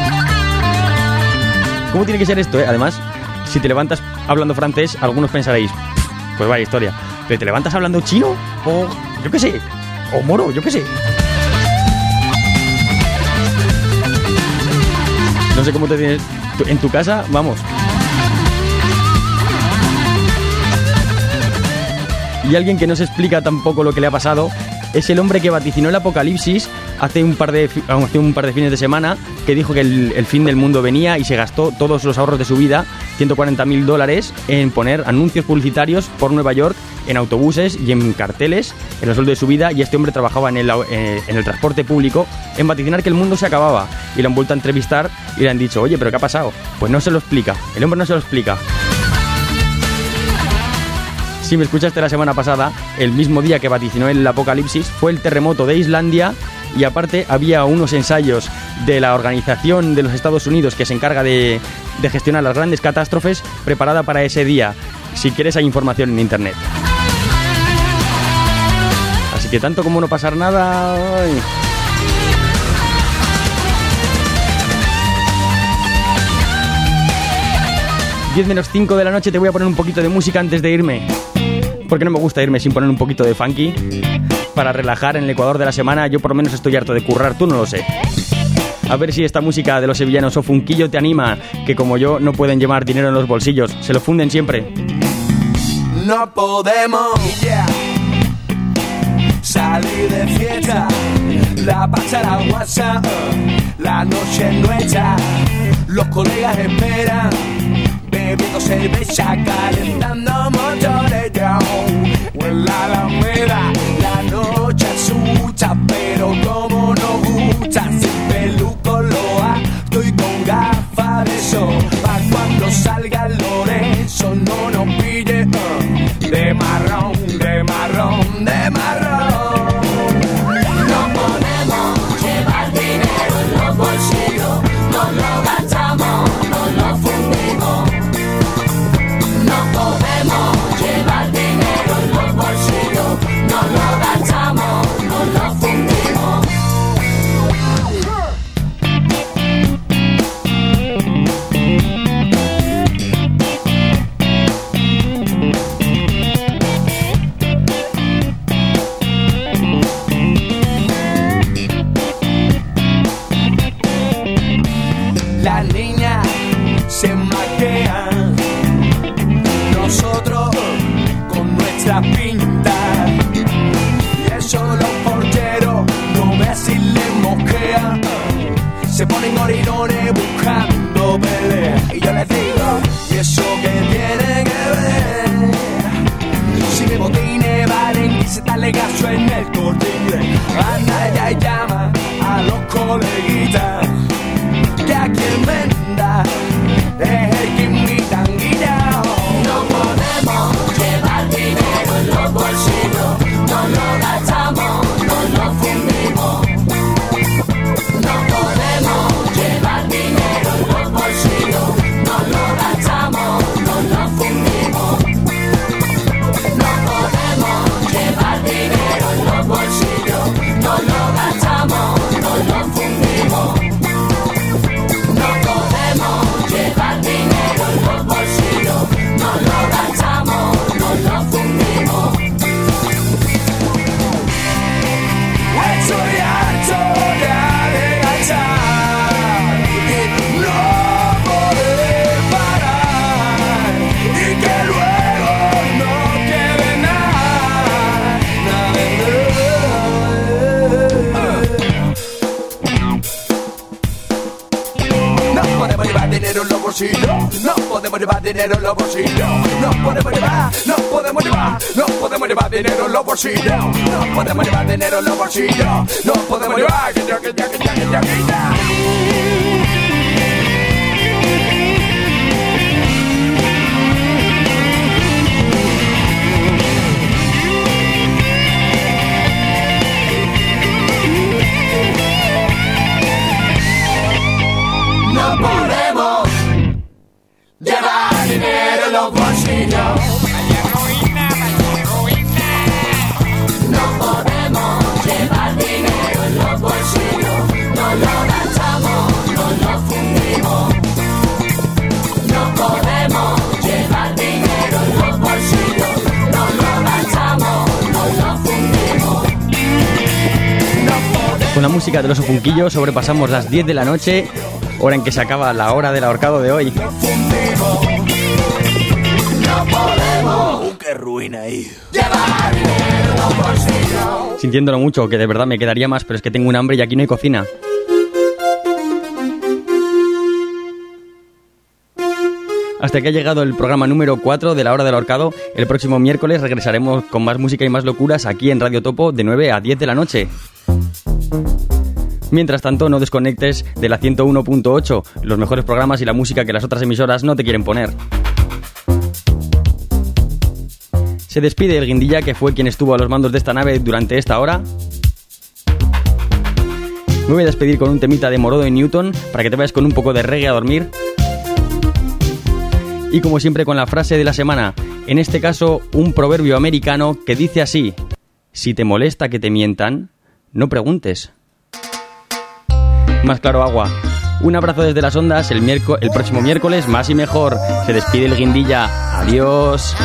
¿Cómo tiene que ser esto, eh? Además, si te levantas hablando francés, algunos pensaréis, pues vaya historia. Pero te levantas hablando chino o yo qué sé, o moro, yo qué sé. No sé cómo te tienes en tu casa, vamos. Y alguien que no se explica tampoco lo que le ha pasado es el hombre que vaticinó el apocalipsis hace un par de, hace un par de fines de semana, que dijo que el, el fin del mundo venía y se gastó todos los ahorros de su vida, ciento cuarenta mil dólares, en poner anuncios publicitarios por Nueva York en autobuses y en carteles en el sueldo de su vida. Y este hombre trabajaba en el, eh, en el transporte público, en vaticinar que el mundo se acababa. Y lo han vuelto a entrevistar y le han dicho: oye, ¿pero qué ha pasado? Pues no se lo explica, el hombre no se lo explica. Si me escuchaste la semana pasada, el mismo día que vaticinó el apocalipsis fue el terremoto de Islandia, y aparte había unos ensayos de la Organización de los Estados Unidos que se encarga de, de gestionar las grandes catástrofes, preparada para ese día. Si quieres, hay información en internet. Así que tanto como no pasar nada... ¡Ay! diez menos cinco de la noche, te voy a poner un poquito de música antes de irme, porque no me gusta irme sin poner un poquito de funky para relajar en el Ecuador de la semana. Yo por lo menos estoy harto de currar, tú no lo sé. A ver si esta música de los sevillanos o Funquillo te anima, que como yo no pueden llevar dinero en los bolsillos, se lo funden siempre.
No podemos yeah. salir de fiesta, la pacha, la guasa, la noche es nuestra, los colegas esperan, bebiendo cerveza, calentando motores, yo. O en la Alameda, la noche asusta, pero como nos gusta, sin peluco loa, estoy con gafas de sol, pa' cuando salga el Lorenzo no nos pille, uh, de marrón, de marrón, de marrón. No podemos llevar dinero en los bolsillos, no lo gastamos, no lo fundimos. No podemos llevar dinero en los bolsillos, no lo gastamos, no lo fundimos. Las niñas se maquean, nosotros con nuestra pinta, y eso los porteros no ven si les mosquean, se ponen orilones buscando pelea, y yo les digo, ¿y eso que tiene que ver? Si mis botines valen quince talegazos en el Corte Inglés, anda ella y llama a los coleguitas, que a quien venda es el que invitan guillao. No podemos llevar dinero en los bolsillos, no lo gastamos, no lo fundimos. No podemos llevar dinero en los bolsillos, no lo gastamos, no lo fundimos. No podemos llevar dinero en los bolsillos, no lo gastamos, no lo fundimos. No podemos llevar dinero en los bolsillos, no lo gastamos, no lo fundimos. Estoy harto ya de gastar y no poder parar, y que luego no quede nada, nada de... No podemos llevar dinero en los bolsillos, no podemos llevar dinero en los bolsillos, no podemos llevar, no podemos llevar, no podemos llevar dinero en los bolsillos, no podemos llevar dinero en los bolsillos, no podemos llevar, que ya, que ya, que ya, que ya, que ya. No podemos llevar dinero en los bolsillos. No podemos llevar dinero en los bolsillos. No lo gastamos, no lo fundimos. No podemos llevar dinero en los bolsillos. No lo gastamos, no lo fundimos.
Con la música de los Ofunquillos sobrepasamos las diez de la noche, hora en que se acaba la hora del ahorcado de hoy.
No podemos, que
te ruina ahí.
Sintiéndolo mucho, que de verdad me quedaría más, pero es que tengo un hambre y aquí no hay cocina. Hasta que ha llegado el programa número cuatro de La Hora del Ahorcado. El próximo miércoles regresaremos con más música y más locuras aquí en Radio Topo de nueve a diez de la noche. Mientras tanto, no desconectes de la ciento uno punto ocho, los mejores programas y la música que las otras emisoras no te quieren poner. Se despide el Guindilla, que fue quien estuvo a los mandos de esta nave durante esta hora. Me voy a despedir con un temita de Morodo y Newton para que te vayas con un poco de reggae a dormir. Y como siempre con la frase de la semana, en este caso un proverbio americano que dice así: si te molesta que te mientan, no preguntes. Más claro agua. Un abrazo desde las ondas, el, miércoles, el próximo miércoles más y mejor. Se despide el Guindilla. Adiós.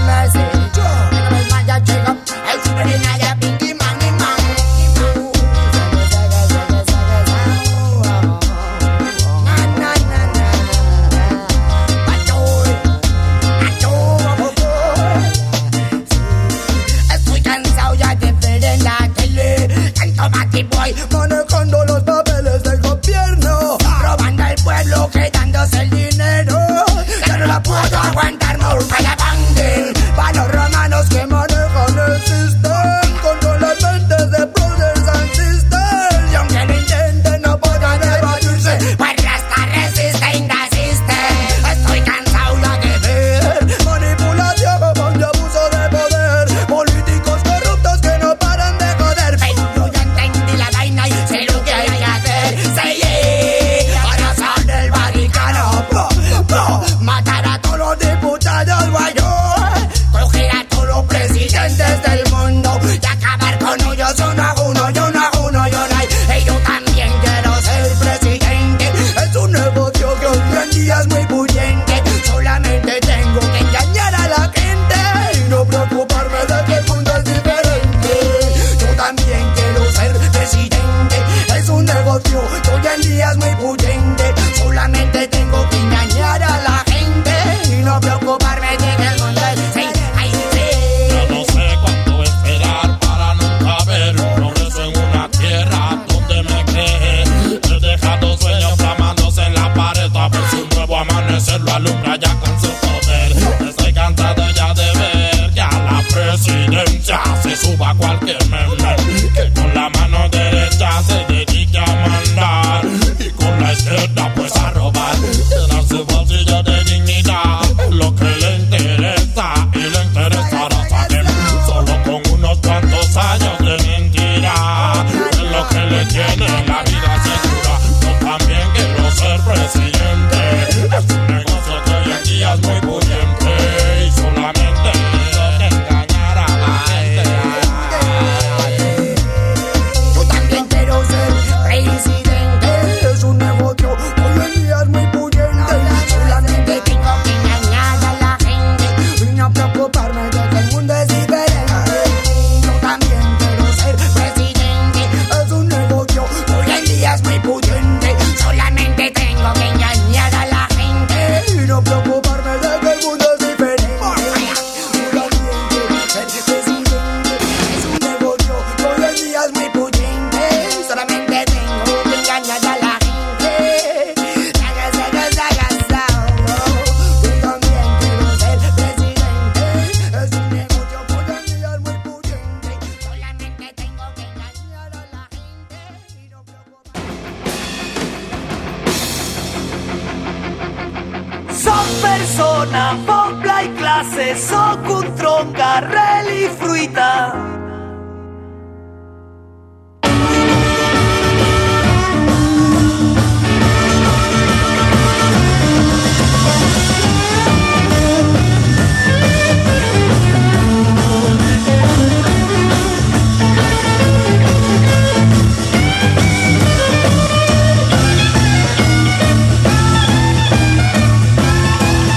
Manejando los papeles del gobierno, robando al pueblo, quedándose el dinero. Ya no la puedo aguantar, more fire banging. Pa' los romanos que manejan el sistema, controlan mentes de brothers and sisters. Y aunque lo intenten no podrán evadirse, pues hasta resisten the system. Estoy cansado ya de ver manipulación y abuso de poder, políticos corruptos que no paran de joder. Pero yo ya entendí la vaina y sé lo que hay que hacer. Say yeah, ahora sale el Vaticano, bro, bro. Matar a todos los diputados guayos, coger a todos los presidentes del mundo y acabar con ellos uno a uno, y uno a uno, y uno a y yo también quiero ser presidente. Es un negocio que hoy en día es muy pudiente. Solamente tengo que engañar a la gente y no preocuparme de que el mundo es diferente. Yo también quiero ser presidente. Es un negocio que hoy en día es muy pudiente. Solamente tengo que engañar a la gente y no preocuparme de que el mundo es sí, ay, sí.
Yo no sé cuánto esperar para nunca ver progreso en una tierra donde me creé. He dejado sueños flamándose en la pared, a ver si un nuevo amanecer lo alumbra ya con su poder. Estoy cansado ya de ver que a la presidencia se suba cualquier meme, que con la mano derecha se dedique a mandar y con la izquierda pues a robar. Llenar su bolsillo de dignidad, lo que le interesa y le interesará saber. Solo con unos cuantos años de mentira es lo que le tiene la vida segura. Yo también quiero ser presidente. Es un negocio que hoy en día es muy pudiente y solamente tengo que engañar a la gente.
Yo también quiero ser presidente. Es un negocio que hoy en día es muy pudiente. Solamente tengo que engañar a la gente y no preocuparme de que el mundo es diferente. Yo también quiero ser presidente. Es un negocio que hoy en día es muy pudiente. Solamente tengo que engañar a la gente y no preocuparme de que el mundo es diferente. Yo también quiero ser presidente. Es un negocio que hoy en día es muy pudiente. Solamente tengo que engañar a la gente. Saga, saga, saga, saga. Yo también quiero ser presidente. Es un negocio que hoy en día es muy pudiente. Solamente tengo que engañar a la gente y no
Son persona, popla y classe, soc un tronc, arrel i fruita.